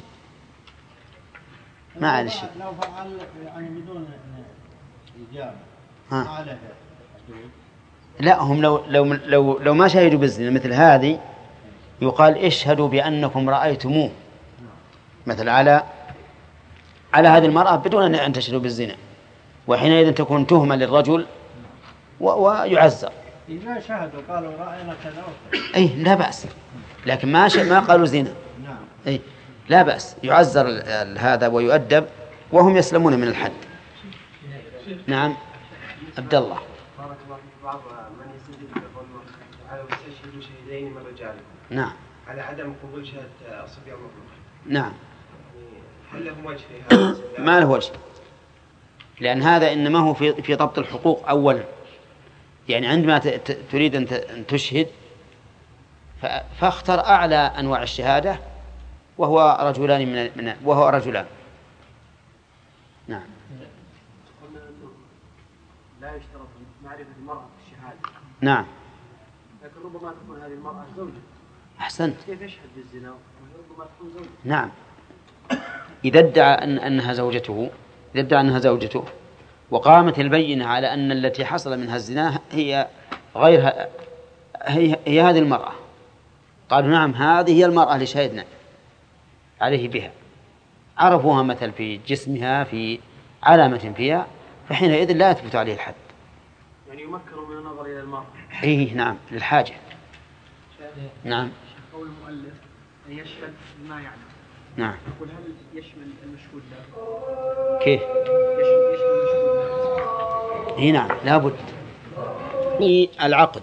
ما على الشيء لو فعل يعني بدون إجابة ها. ما عليه لا هم لو لو لو لو ما شهدوا بالزنا مثل هذه يقال اشهدوا بأنكم رأيتموه مثل على على هذه المرأة بدون أن تشهدوا بالزنا، وحينئذ تكون تهمة للرجل ويعزر إذا شاهدوا قالوا رأينا كذا وكذا. أي لا بأس، لكن ما ش... ما قالوا زنا. نعم. أي لا بأس، يعزر ال- ال- هذا ويؤدب وهم يسلمون من الحد. نعم عبد الله. بارك الله فيك. بعض من يستدل بقول على استشهدوا شهيدين من رجالكم نعم على عدم قبول شهادة الصبي المطلق. نعم هل لهم وجه في هذا؟ ما له وجه، لأن هذا إنما هو في في ضبط الحقوق أولا. يعني عندما ت- ت- تريد أن ت- أن تشهد ف- فاختر أعلى أنواع الشهادة وهو رجلان من من وهو رجلان. نعم. قلنا أنه لا يشترط معرفة المرأة في الشهادة، نعم لكن ربما تكون هذه المرأة زوجة. أحسنت. كيف يشهد بالزنا وربما تكون زوجة؟ نعم إذا ادعى أن أنها زوجته إذا ادعى أنها زوجته وقامت البينة على أن التي حصل منها الزنا هي غيرها، هي, هي هذه المرأة، قالوا نعم هذه هي المرأة اللي شهدنا عليه بها، عرفوها مثل في جسمها في علامة فيها، فحينئذ لا يثبت عليه الحد. يعني يمكن من النظر إلى المرأة. إيه نعم للحاجة. نعم. قول المؤلف أن يشهد بما يعلم. نعم. يقول هل يشمل المشهود له؟ كيف؟ يشمل يشمل المشهود له. إيه نعم لابد. إيه العقل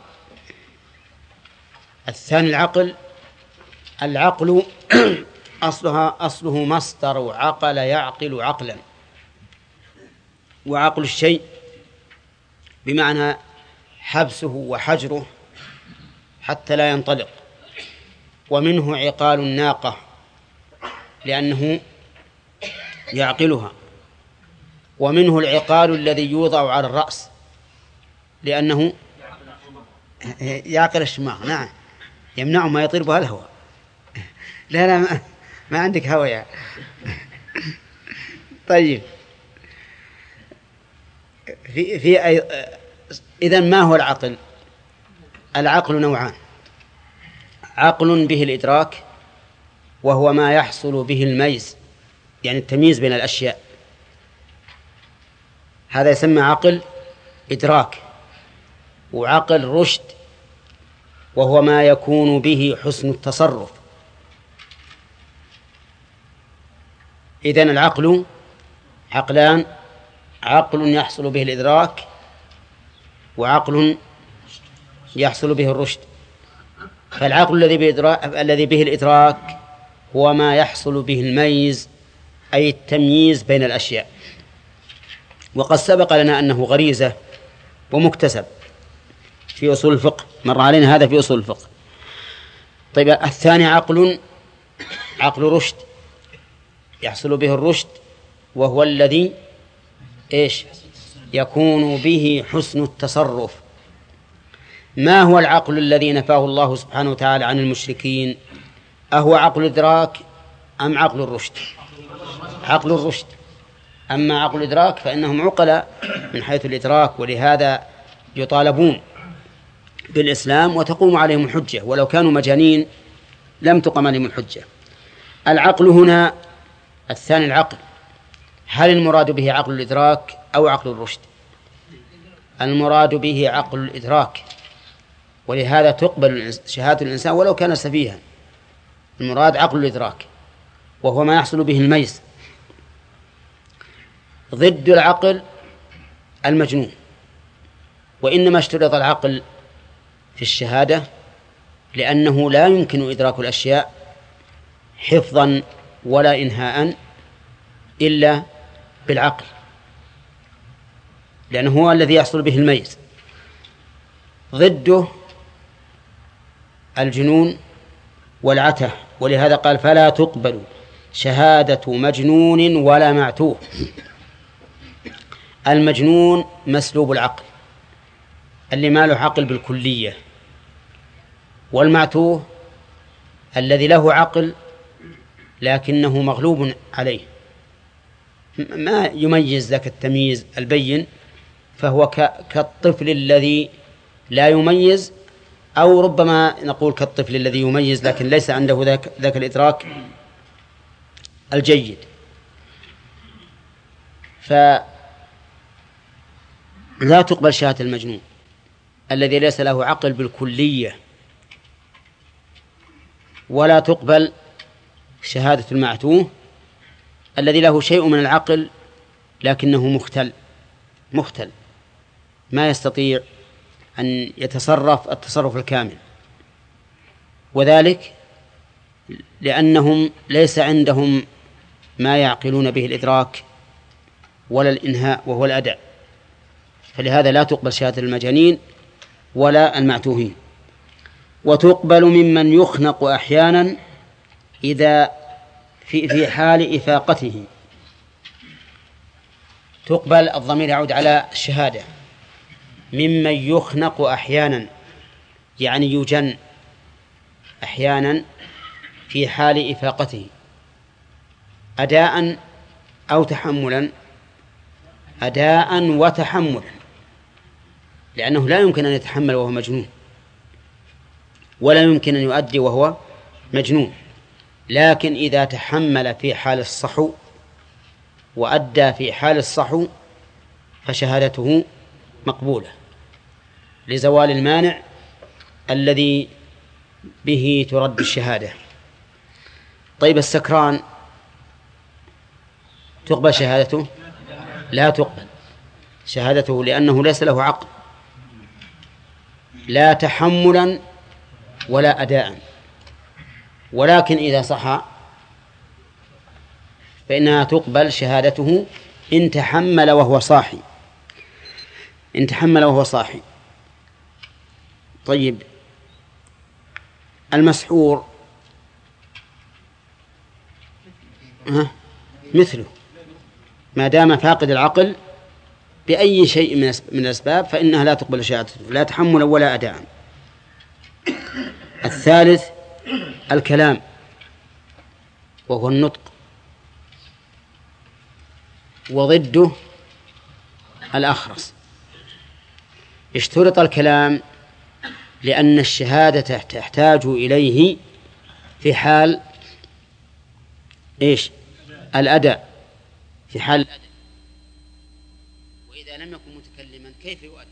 الثاني العقل. العقل أصلها أصله مصدر عقل يعقل عقلا، وعقل الشيء بمعنى حبسه وحجره حتى لا ينطلق، ومنه عقال الناقة لأنه يعقلها، ومنه العقال الذي يوضع على الرأس لأنه يعقل الشماغ. نعم يمنع ما يطير بها الهواء. لا لا ما, ما عندك هواء يا طيب. في في أي... إذن ما هو العقل؟ العقل نوعان: عقل به الإدراك وهو ما يحصل به الميز، يعني التمييز بين الأشياء، هذا يسمى عقل إدراك. وعقل رشد وهو ما يكون به حسن التصرف. إذن العقل عقلان: عقل يحصل به الإدراك، وعقل يحصل به الرشد. فالعقل الذي بإدراك الذي به الإدراك هو ما يحصل به الميز، أي التمييز بين الأشياء، وقد سبق لنا أنه غريزة ومكتسب في أصول الفقه، مر علينا هذا في أصول الفقه. طيب الثاني عقل عقل رشد يحصل به الرشد، وهو الذي إيش يكون به حسن التصرف. ما هو العقل الذي نفاه الله سبحانه وتعالى عن المشركين؟ أهو عقل الإدراك أم عقل الرشد؟ عقل الرشد. أما عقل الإدراك فإنهم عقلاء من حيث الإدراك، ولهذا يطالبون بالإسلام وتقوم عليهم الحجة، ولو كانوا مجانين لم تقم عليهم الحجة. العقل هنا الثاني العقل، هل المراد به عقل الإدراك أو عقل الرشد؟ المراد به عقل الإدراك، ولهذا تقبل شهادة الإنسان ولو كان سفيها. المراد عقل الإدراك وهو ما يحصل به الميز. ضد العقل المجنون. وإنما اشترط العقل في الشهادة لأنه لا يمكن إدراك الأشياء حفظا ولا إنهاء إلا بالعقل، لأنه هو الذي يحصل به الميز. ضده الجنون والعته، ولهذا قال: فلا تقبل شهادة مجنون ولا معتوه. المجنون مسلوب العقل اللي ما له عقل بالكلية، والمعتوه الذي له عقل لكنه مغلوب عليه، ما يميز ذاك التمييز البين، فهو كالطفل الذي لا يميز، أو ربما نقول كالطفل الذي يميز لكن ليس عنده ذاك, ذاك الإدراك الجيد. فلا تقبل شهادة المجنون الذي ليس له عقل بالكلية، ولا تقبل شهادة المعتوه الذي له شيء من العقل لكنه مختل مختل ما يستطيع أن يتصرف التصرف الكامل، وذلك لأنهم ليس عندهم ما يعقلون به الإدراك ولا الإنهاء وهو الأداء، فلهذا لا تقبل شهادة المجانين ولا المعتوهين. وتقبل ممن يخنق أحيانا إذا في في حال إفاقته. تقبل الضمير يعود على الشهادة. ممن يخنق أحيانا يعني يجن أحيانا في حال إفاقته، أداء أو تحملا، أداء وتحملا، لأنه لا يمكن أن يتحمل وهو مجنون، ولا يمكن أن يؤدي وهو مجنون، لكن إذا تحمل في حال الصحو وأدى في حال الصحو فشهادته مقبولة لزوال المانع الذي به ترد الشهادة. طيب السكران تقبل شهادته؟ لا تقبل شهادته لأنه ليس له عقل، لا تحملا ولا أداء، ولكن إذا صح فإنها تقبل شهادته إن تحمل وهو صاحي، إن تحمل وهو صاحي. طيب المسحور ها مثله ما دام فاقد العقل بأي شيء من الأسباب فإنها لا تقبل شهادته، لا تحمل ولا أداء. الثالث الكلام وهو النطق، وضده الأخرس. اشترط الكلام لأن الشهادة تحتاج إليه في حال إيش؟ الأداء، في حال الأداء. وإذا لم يكن متكلما كيف يؤدي؟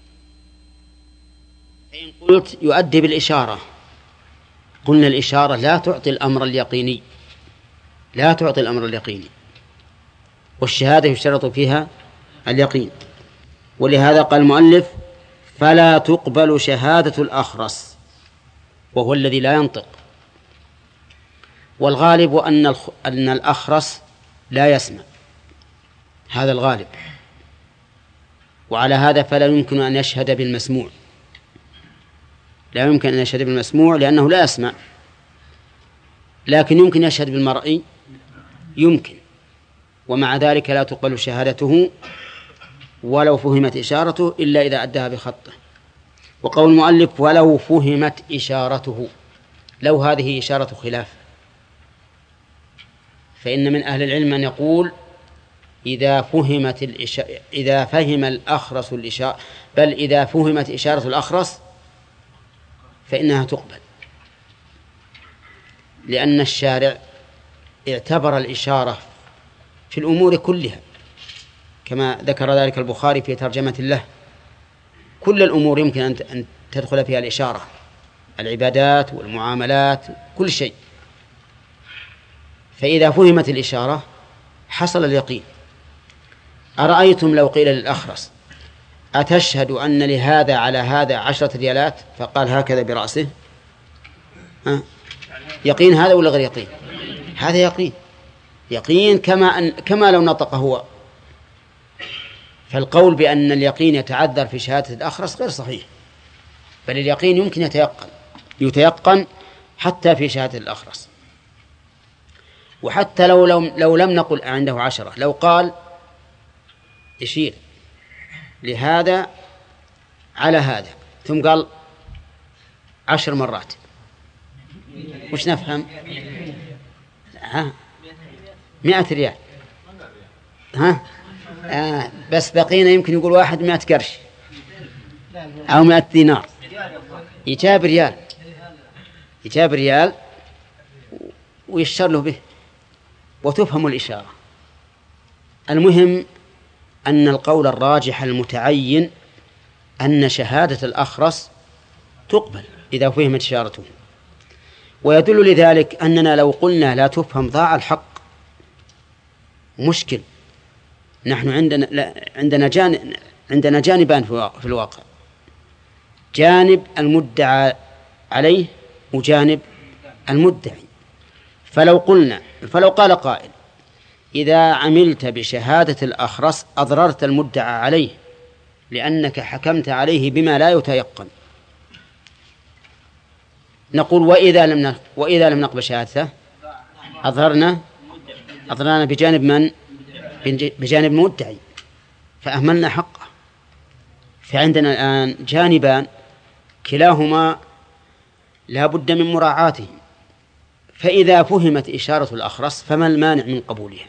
فإن قلت يؤدي بالإشارة، قلنا الإشارة لا تعطي الأمر اليقيني، لا تعطي الأمر اليقيني، والشهادة يشترط فيها اليقين. ولهذا قال المؤلف فلا تقبل شهادة الأخرس وهو الذي لا ينطق. والغالب أن أن الأخرس لا يسمع، هذا الغالب، وعلى هذا فلا يمكن أن يشهد بالمسموع، لا يمكن أن يشهد بالمسموع لأنه لا يسمع. لكن يمكن يشهد بالمرئي، يمكن، ومع ذلك لا تقبل شهادته ولو فهمت إشارته إلا إذا أداها بخطه. وقول المؤلف ولو فهمت إشارته، لو هذه إشارة خلاف، فإن من أهل العلم من يقول إذا فهمت الإشارة، إذا فهم الأخرس الإشارة، بل إذا فهمت إشارة الأخرس فإنها تقبل، لأن الشارع اعتبر الإشارة في الأمور كلها، كما ذكر ذلك البخاري في ترجمة له. كل الأمور يمكن أن تدخل فيها الإشارة، العبادات والمعاملات كل شيء. فإذا فهمت الإشارة حصل اليقين. أرأيتم لو قيل للأخرس أتشهد أن لهذا على هذا عشرة ريالات، فقال هكذا برأسه، ها؟ يقين هذا ولا غير يقين؟ هذا يقين، يقين كما أن كما لو نطق هو. فالقول بأن اليقين يتعذر في شهادة الأخرس غير صحيح، بل اليقين يمكن يتيقن يتيقن حتى في شهادة الأخرس. وحتى لو لو, لو لم نقل عنده عشرة، لو قال يشير لهذا على هذا ثم قال عشر مرات، وش نفهم؟ ها مئة ريال، ها آه بس بقينا يمكن يقول واحد مئة قرش أو مئة دينار، يجاب ريال، يجاب ريال ويشتر له به وتفهم الإشارة. المهم أن القول الراجح المتعين أن شهادة الأخرس تقبل إذا فهمت إشارته. ويدل لذلك أننا لو قلنا لا تفهم ضاع الحق مشكل. نحن عندنا لا عندنا جانب عندنا جانبان في الواقع، جانب المدعى عليه وجانب المدعي. فلو قلنا فلو قال قائل إذا عملت بشهادة الأخرس أضررت المدعى عليه لأنك حكمت عليه بما لا يتيقن، نقول وإذا لم وإذا لم نقبل شهادته أضررنا أضررنا بجانب من؟ بجانب المدعي، فأهملنا حقه. فعندنا الآن جانبان كلاهما لا بد من مراعاته. فإذا فهمت إشارة الأخرس فما المانع من قبولها؟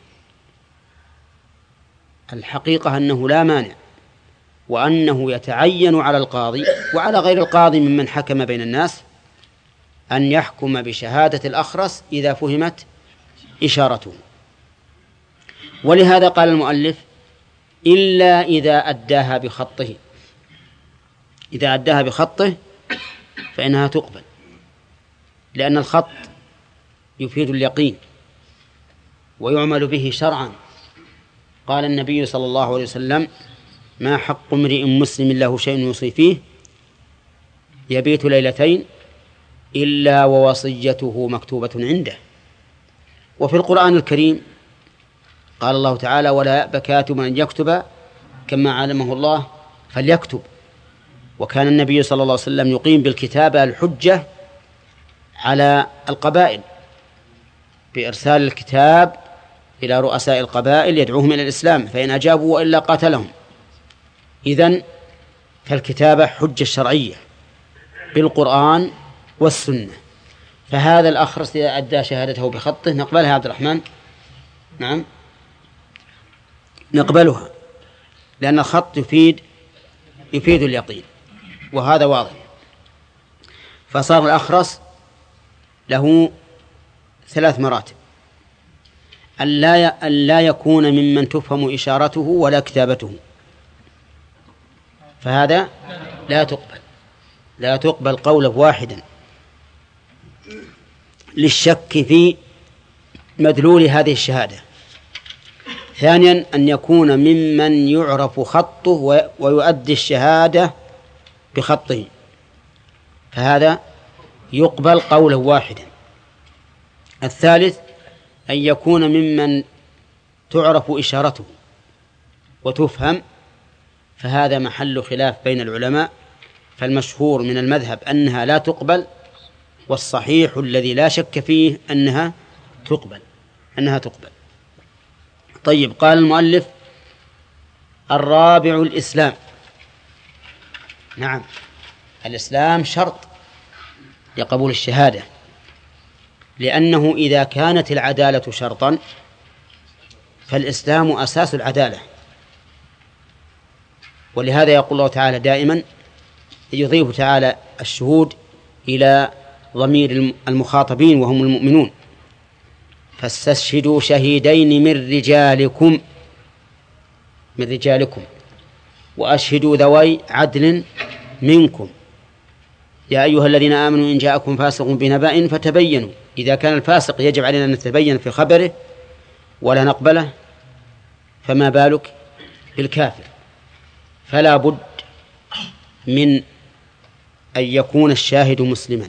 الحقيقة أنه لا مانع، وأنه يتعين على القاضي وعلى غير القاضي ممن حكم بين الناس أن يحكم بشهادة الأخرس إذا فهمت إشارته. ولهذا قال المؤلف إلا إذا أداها بخطه. إذا أداها بخطه فإنها تقبل، لأن الخط يفيد اليقين ويعمل به شرعا. قال النبي صلى الله عليه وسلم ما حق امرئ مسلم له شيء يوصي فيه يبيت ليلتين إلا ووصيته مكتوبة عنده. وفي القرآن الكريم قال الله تعالى ولا يأبى كاتب أن يكتب كما علمه الله فليكتب. وكان النبي صلى الله عليه وسلم يقيم بالكتابة الحجة على القبائل بإرسال الكتاب إلى رؤساء القبائل يدعوهم إلى الإسلام، فإن أجابوا وإلا قاتلهم. إذن فالكتابة حجة شرعية بالقرآن والسنة. فهذا الأخرس إذا أدى شهادته بخطه نقبلها يا عبد الرحمن؟ نعم نقبلها، لأن الخط يفيد يفيد اليقين، وهذا واضح. فصار الأخرس له ثلاث مراتب: أن لا يكون ممن تفهم إشارته ولا كتابته، فهذا لا تقبل لا تقبل قوله واحدا للشك في مدلول هذه الشهادة. ثانيا أن يكون ممن يعرف خطه ويؤدي الشهادة بخطه، فهذا يقبل قوله واحدا. الثالث أن يكون ممن تعرف إشارته وتفهم، فهذا محل خلاف بين العلماء، فالمشهور من المذهب أنها لا تقبل، والصحيح الذي لا شك فيه أنها تقبل أنها تقبل. طيب، قال المؤلف الرابع الإسلام. نعم، الإسلام شرط لقبول الشهادة، لأنه إذا كانت العدالة شرطا فالإسلام أساس العدالة. ولهذا يقول الله تعالى دائما يضيف تعالى الشهود إلى ضمير المخاطبين وهم المؤمنون: فاستشهدوا شهيدين من رجالكم من رجالكم وأشهدوا ذوي عدل منكم يا أيها الذين آمنوا إن جاءكم فاسق بنبأ فتبينوا. إذا كان الفاسق يجب علينا أن نتبين في خبره ولا نقبله، فما بالك بالكافر؟ فلا بد من أن يكون الشاهد مسلما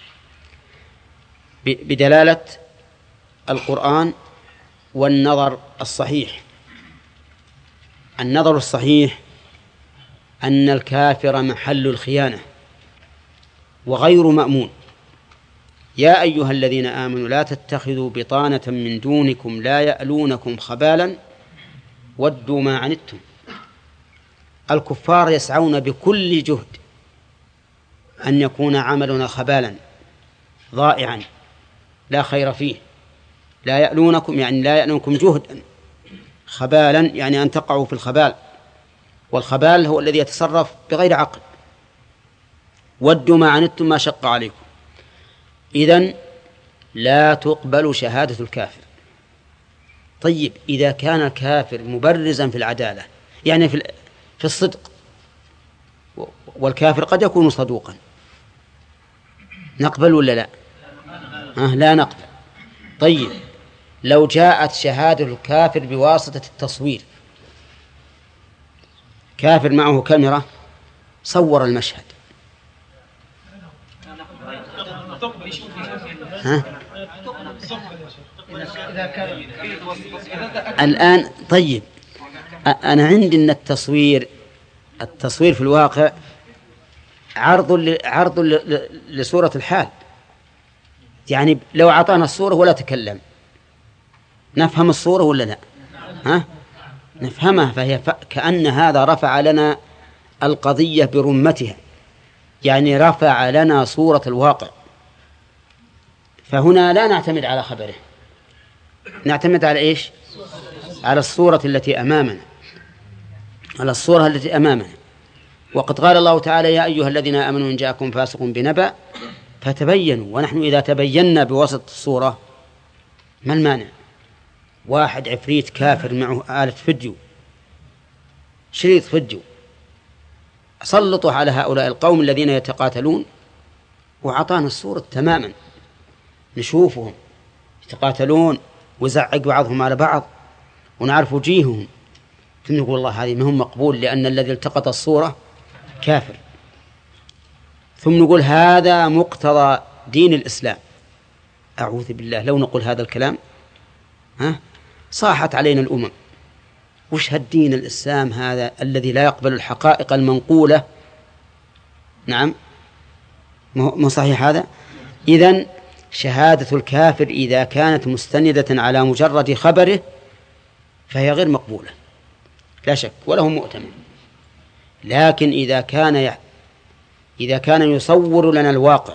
بدلالة القرآن والنظر الصحيح. النظر الصحيح أن الكافر محل الخيانة وغير مأمون. يا أيها الذين آمنوا لا تتخذوا بطانة من دونكم لا يألونكم خبالا ودوا ما عنتم. الكفار يسعون بكل جهد أن يكون عملنا خبالا ضائعا لا خير فيه. لا يألونكم يعني لا يألونكم جهدا، خبالا يعني أن تقعوا في الخبال، والخبال هو الذي يتصرف بغير عقل. ودوا ما عنتم ما شق عليكم. إذن لا تقبل شهادة الكافر. طيب، إذا كان الكافر مبرزا في العدالة، يعني في في الصدق والكافر قد يكون صدوقا، نقبل ولا لا؟ أه لا نقبل. طيب لو جاءت شهادة الكافر بواسطة التصوير، كافر معه كاميرا صور المشهد، ها؟ الآن طيب أنا عندي أن التصوير التصوير في الواقع عرض عرض لصورة الحال، يعني لو أعطانا الصورة ولا تكلم نفهم الصورة ولا لا؟ ها؟ نفهمها. فهي ف... كأن هذا رفع لنا القضية برمتها، يعني رفع لنا صورة الواقع. فهنا لا نعتمد على خبره، نعتمد على إيش؟ على الصورة التي أمامنا، على الصورة التي أمامنا. وقد قال الله تعالى: يا أيها الذين آمنوا إن جاءكم فاسق بنبأ فتبينوا. ونحن إذا تبينا بوسط الصورة ما المانع؟ واحد عفريت كافر معه آلة فيديو، شريط فيديو، سلطوا على هؤلاء القوم الذين يتقاتلون وعطانا الصورة تماما، نشوفهم يتقاتلون ويزعق بعضهم على بعض ونعرف وجيههم، ثم نقول والله هذه ما هم مقبول لأن الذي التقط الصورة كافر. ثم نقول هذا مقتضى دين الإسلام. أعوذ بالله، لو نقول هذا الكلام ها صاحت علينا الأمم. وش هالدين الإسلام هذا الذي لا يقبل الحقائق المنقولة؟ نعم مو صحيح هذا. إذن شهادة الكافر إذا كانت مستندة على مجرد خبره فهي غير مقبولة لا شك، وله مؤتمن. لكن إذا كان ي... إذا كان يصور لنا الواقع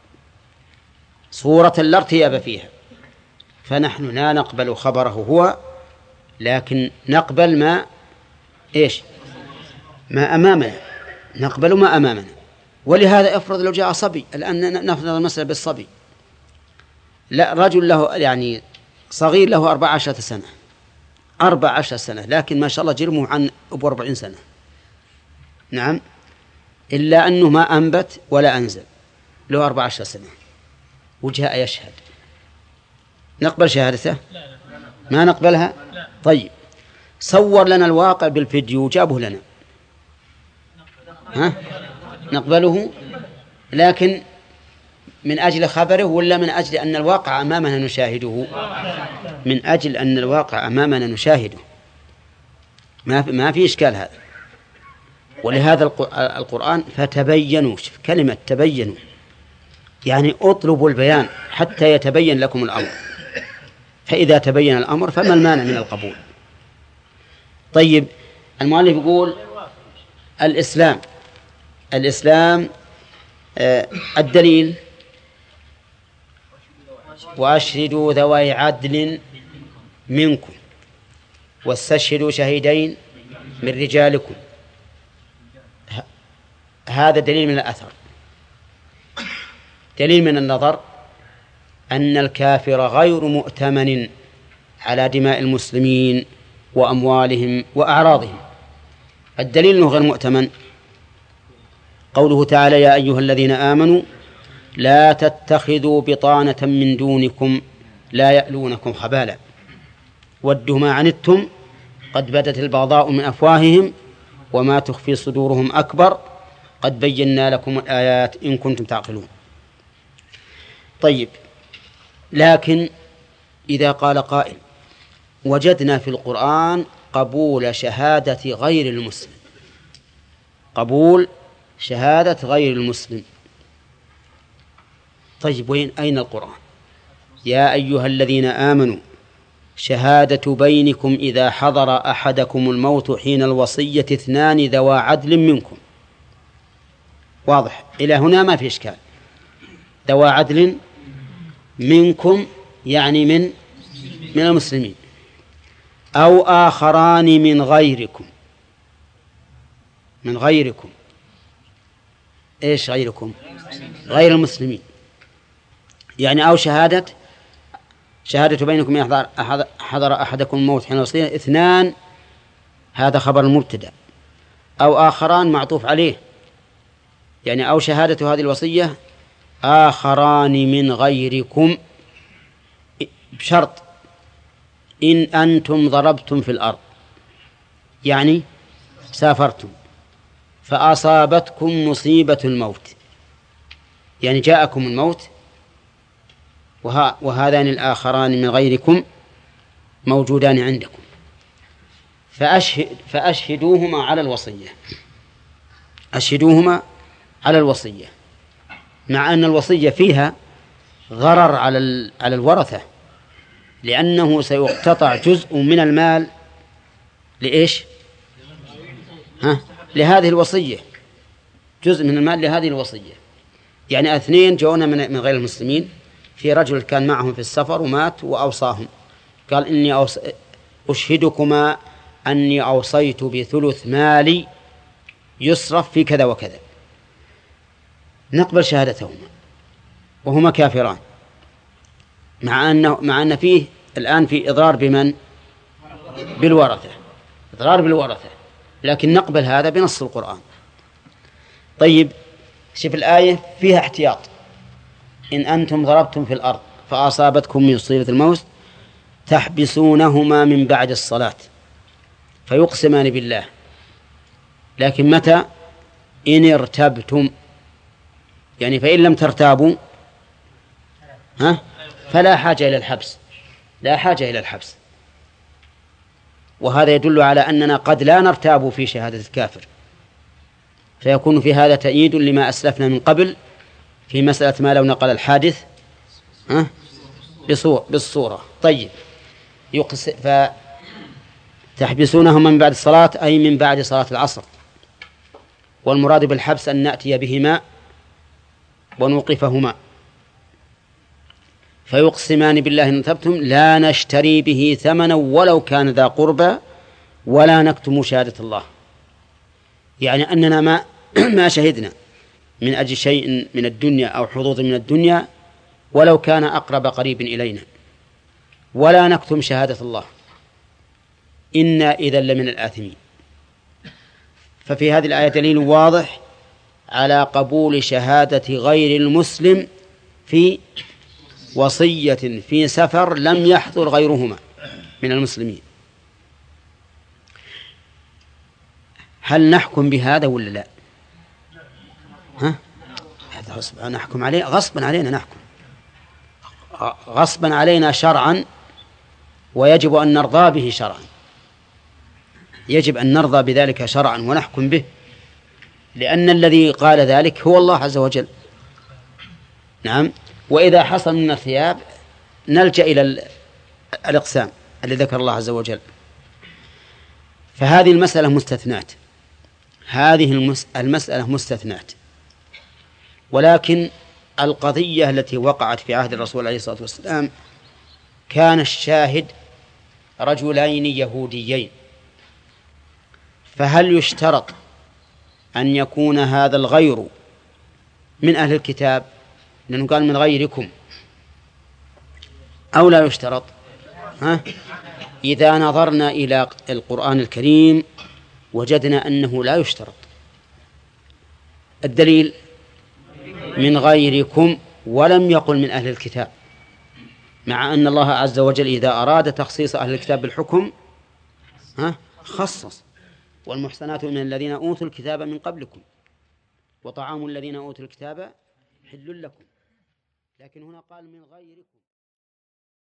صورة لا ارتياب فيها فنحن لا نقبل خبره هو، لكن نقبل ما إيش ما أمامنا، نقبل ما أمامنا. ولهذا افرض لو جاء صبي، الآن نفرض المسألة بالصبي، لا رجل له يعني صغير له أربع عشرة سنة أربع عشرة سنة لكن ما شاء الله جرمه عن أبو أربعين سنة، نعم، إلا أنه ما أنبت ولا أنزل، له أربع عشرة سنة وجاء يشهد، نقبل شهادته؟ ما نقبلها؟ طيب صور لنا الواقع بالفيديو جابه لنا، ها؟ نقبله، لكن من أجل خبره ولا من أجل أن الواقع أمامنا نشاهده؟ من أجل أن الواقع أمامنا نشاهده، ما في ما في إشكال هذا. ولهذا القرآن فتبينوا، كلمة تبينوا يعني اطلبوا البيان حتى يتبين لكم الأمر، فإذا تبين الأمر فما المانع من القبول. طيب المؤلف يقول الإسلام الإسلام آه الدليل وأشهدوا ذوي عدل منكم واستشهدوا شهيدين من رجالكم. هذا دليل من الأثر. دليل من النظر أن الكافر غير مؤتمن على دماء المسلمين وأموالهم وأعراضهم. الدليل أنه غير مؤتمن قوله تعالى: يا أيها الذين آمنوا لا تتخذوا بطانة من دونكم لا يألونكم خبالا ودوا ما عنتم قد بدت البغضاء من أفواههم وما تخفي صدورهم أكبر قد بينا لكم الآيات إن كنتم تعقلون. طيب لكن إذا قال قائل وجدنا في القرآن قبول شهادة غير المسلم، قبول شهادة غير المسلم، طيب وين أين القرآن؟ يا أيها الذين آمنوا شهادة بينكم إذا حضر أحدكم الموت حين الوصية اثنان ذوى عدل منكم. واضح إلى هنا ما في إشكال. ذوى عدل منكم يعني من من المسلمين، أو آخران من غيركم. من غيركم إيش غيركم؟ غير المسلمين، يعني أو شهادة شهادة بينكم يحضر حضر أحدكم الموت حين الوصية اثنان، هذا خبر المبتدأ، أو آخران معطوف عليه يعني أو شهادة هذه الوصية آخران من غيركم بشرط إن أنتم ضربتم في الأرض، يعني سافرتم فأصابتكم مصيبة الموت، يعني جاءكم الموت وها وهذان الآخران من غيركم موجودان عندكم، فأشهد فأشهدوهما على الوصية، أشهدوهما على الوصية، مع أن الوصية فيها غرر على على الورثة، لأنه سيقتطع جزء من المال لإيش؟ ها؟ لهذه الوصية، جزء من المال لهذه الوصية. يعني اثنين جاءونا من غير المسلمين، في رجل كان معهم في السفر ومات وأوصاهم، قال إني أوص... أشهدكما أني أوصيت بثلث مالي يصرف في كذا وكذا، نقبل شهادتهما وهما كافران، مع أنه مع أن فيه الآن في إضرار بمن؟ بالورثة، إضرار بالورثة، لكن نقبل هذا بنص القرآن. طيب شوف الآية فيها احتياط، إن أنتم ضربتم في الأرض فأصابتكم مصيبة الموت تحبسونهما من بعد الصلاة فيقسمان بالله، لكن متى؟ إن ارتبتم، يعني فإن لم ترتابوا ها فلا حاجة إلى الحبس، لا حاجة إلى الحبس. وهذا يدل على أننا قد لا نرتاب في شهادة الكافر، فيكون في هذا تأييد لما أسلفنا من قبل في مسألة ما لو نقل الحادث ها بالصورة. طيب يقس فتحبسونهم من بعد الصلاة أي من بعد صلاة العصر، والمراد بالحبس أن نأتي بهما ونوقفهما. فيقسمان بالله إن ارتبتم لا نشتري به ثمنا ولو كان ذا قربى ولا نكتم شهادة الله، يعني أننا ما ما شهدنا من أجل شيء من الدنيا أو حظوظ من الدنيا ولو كان أقرب قريب إلينا، ولا نكتم شهادة الله، إنا إذا لمن الآثمين. ففي هذه الآية دليل واضح على قبول شهادة غير المسلم في وصية في سفر لم يحضر غيرهما من المسلمين. هل نحكم بهذا ولا لا؟ ها؟ هذا غصبا نحكم عليه، غصبا علينا نحكم، غصبا علينا شرعا، ويجب أن نرضى به شرعا، يجب أن نرضى بذلك شرعا ونحكم به، لأن الذي قال ذلك هو الله عز وجل. نعم. وإذا حصل من الثياب نلجأ إلى الإقسام الذي ذكر الله عز وجل. فهذه المسألة مستثنات، هذه المسألة مستثنات، ولكن القضية التي وقعت في عهد الرسول عليه الصلاة والسلام كان الشاهد رجلين يهوديين، فهل يشترط أن يكون هذا الغير من أهل الكتاب، لأنه قال من غيركم، أو لا يشترط؟ ها؟ إذا نظرنا إلى القرآن الكريم وجدنا أنه لا يشترط. الدليل من غيركم ولم يقل من أهل الكتاب، مع أن الله عز وجل إذا أراد تخصيص أهل الكتاب بالحكم ها خصص، والمحصنات من الذين أوتوا الكتاب من قبلكم وطعام الذين أوتوا الكتاب حل لكم، لكن هنا قال من غيركم.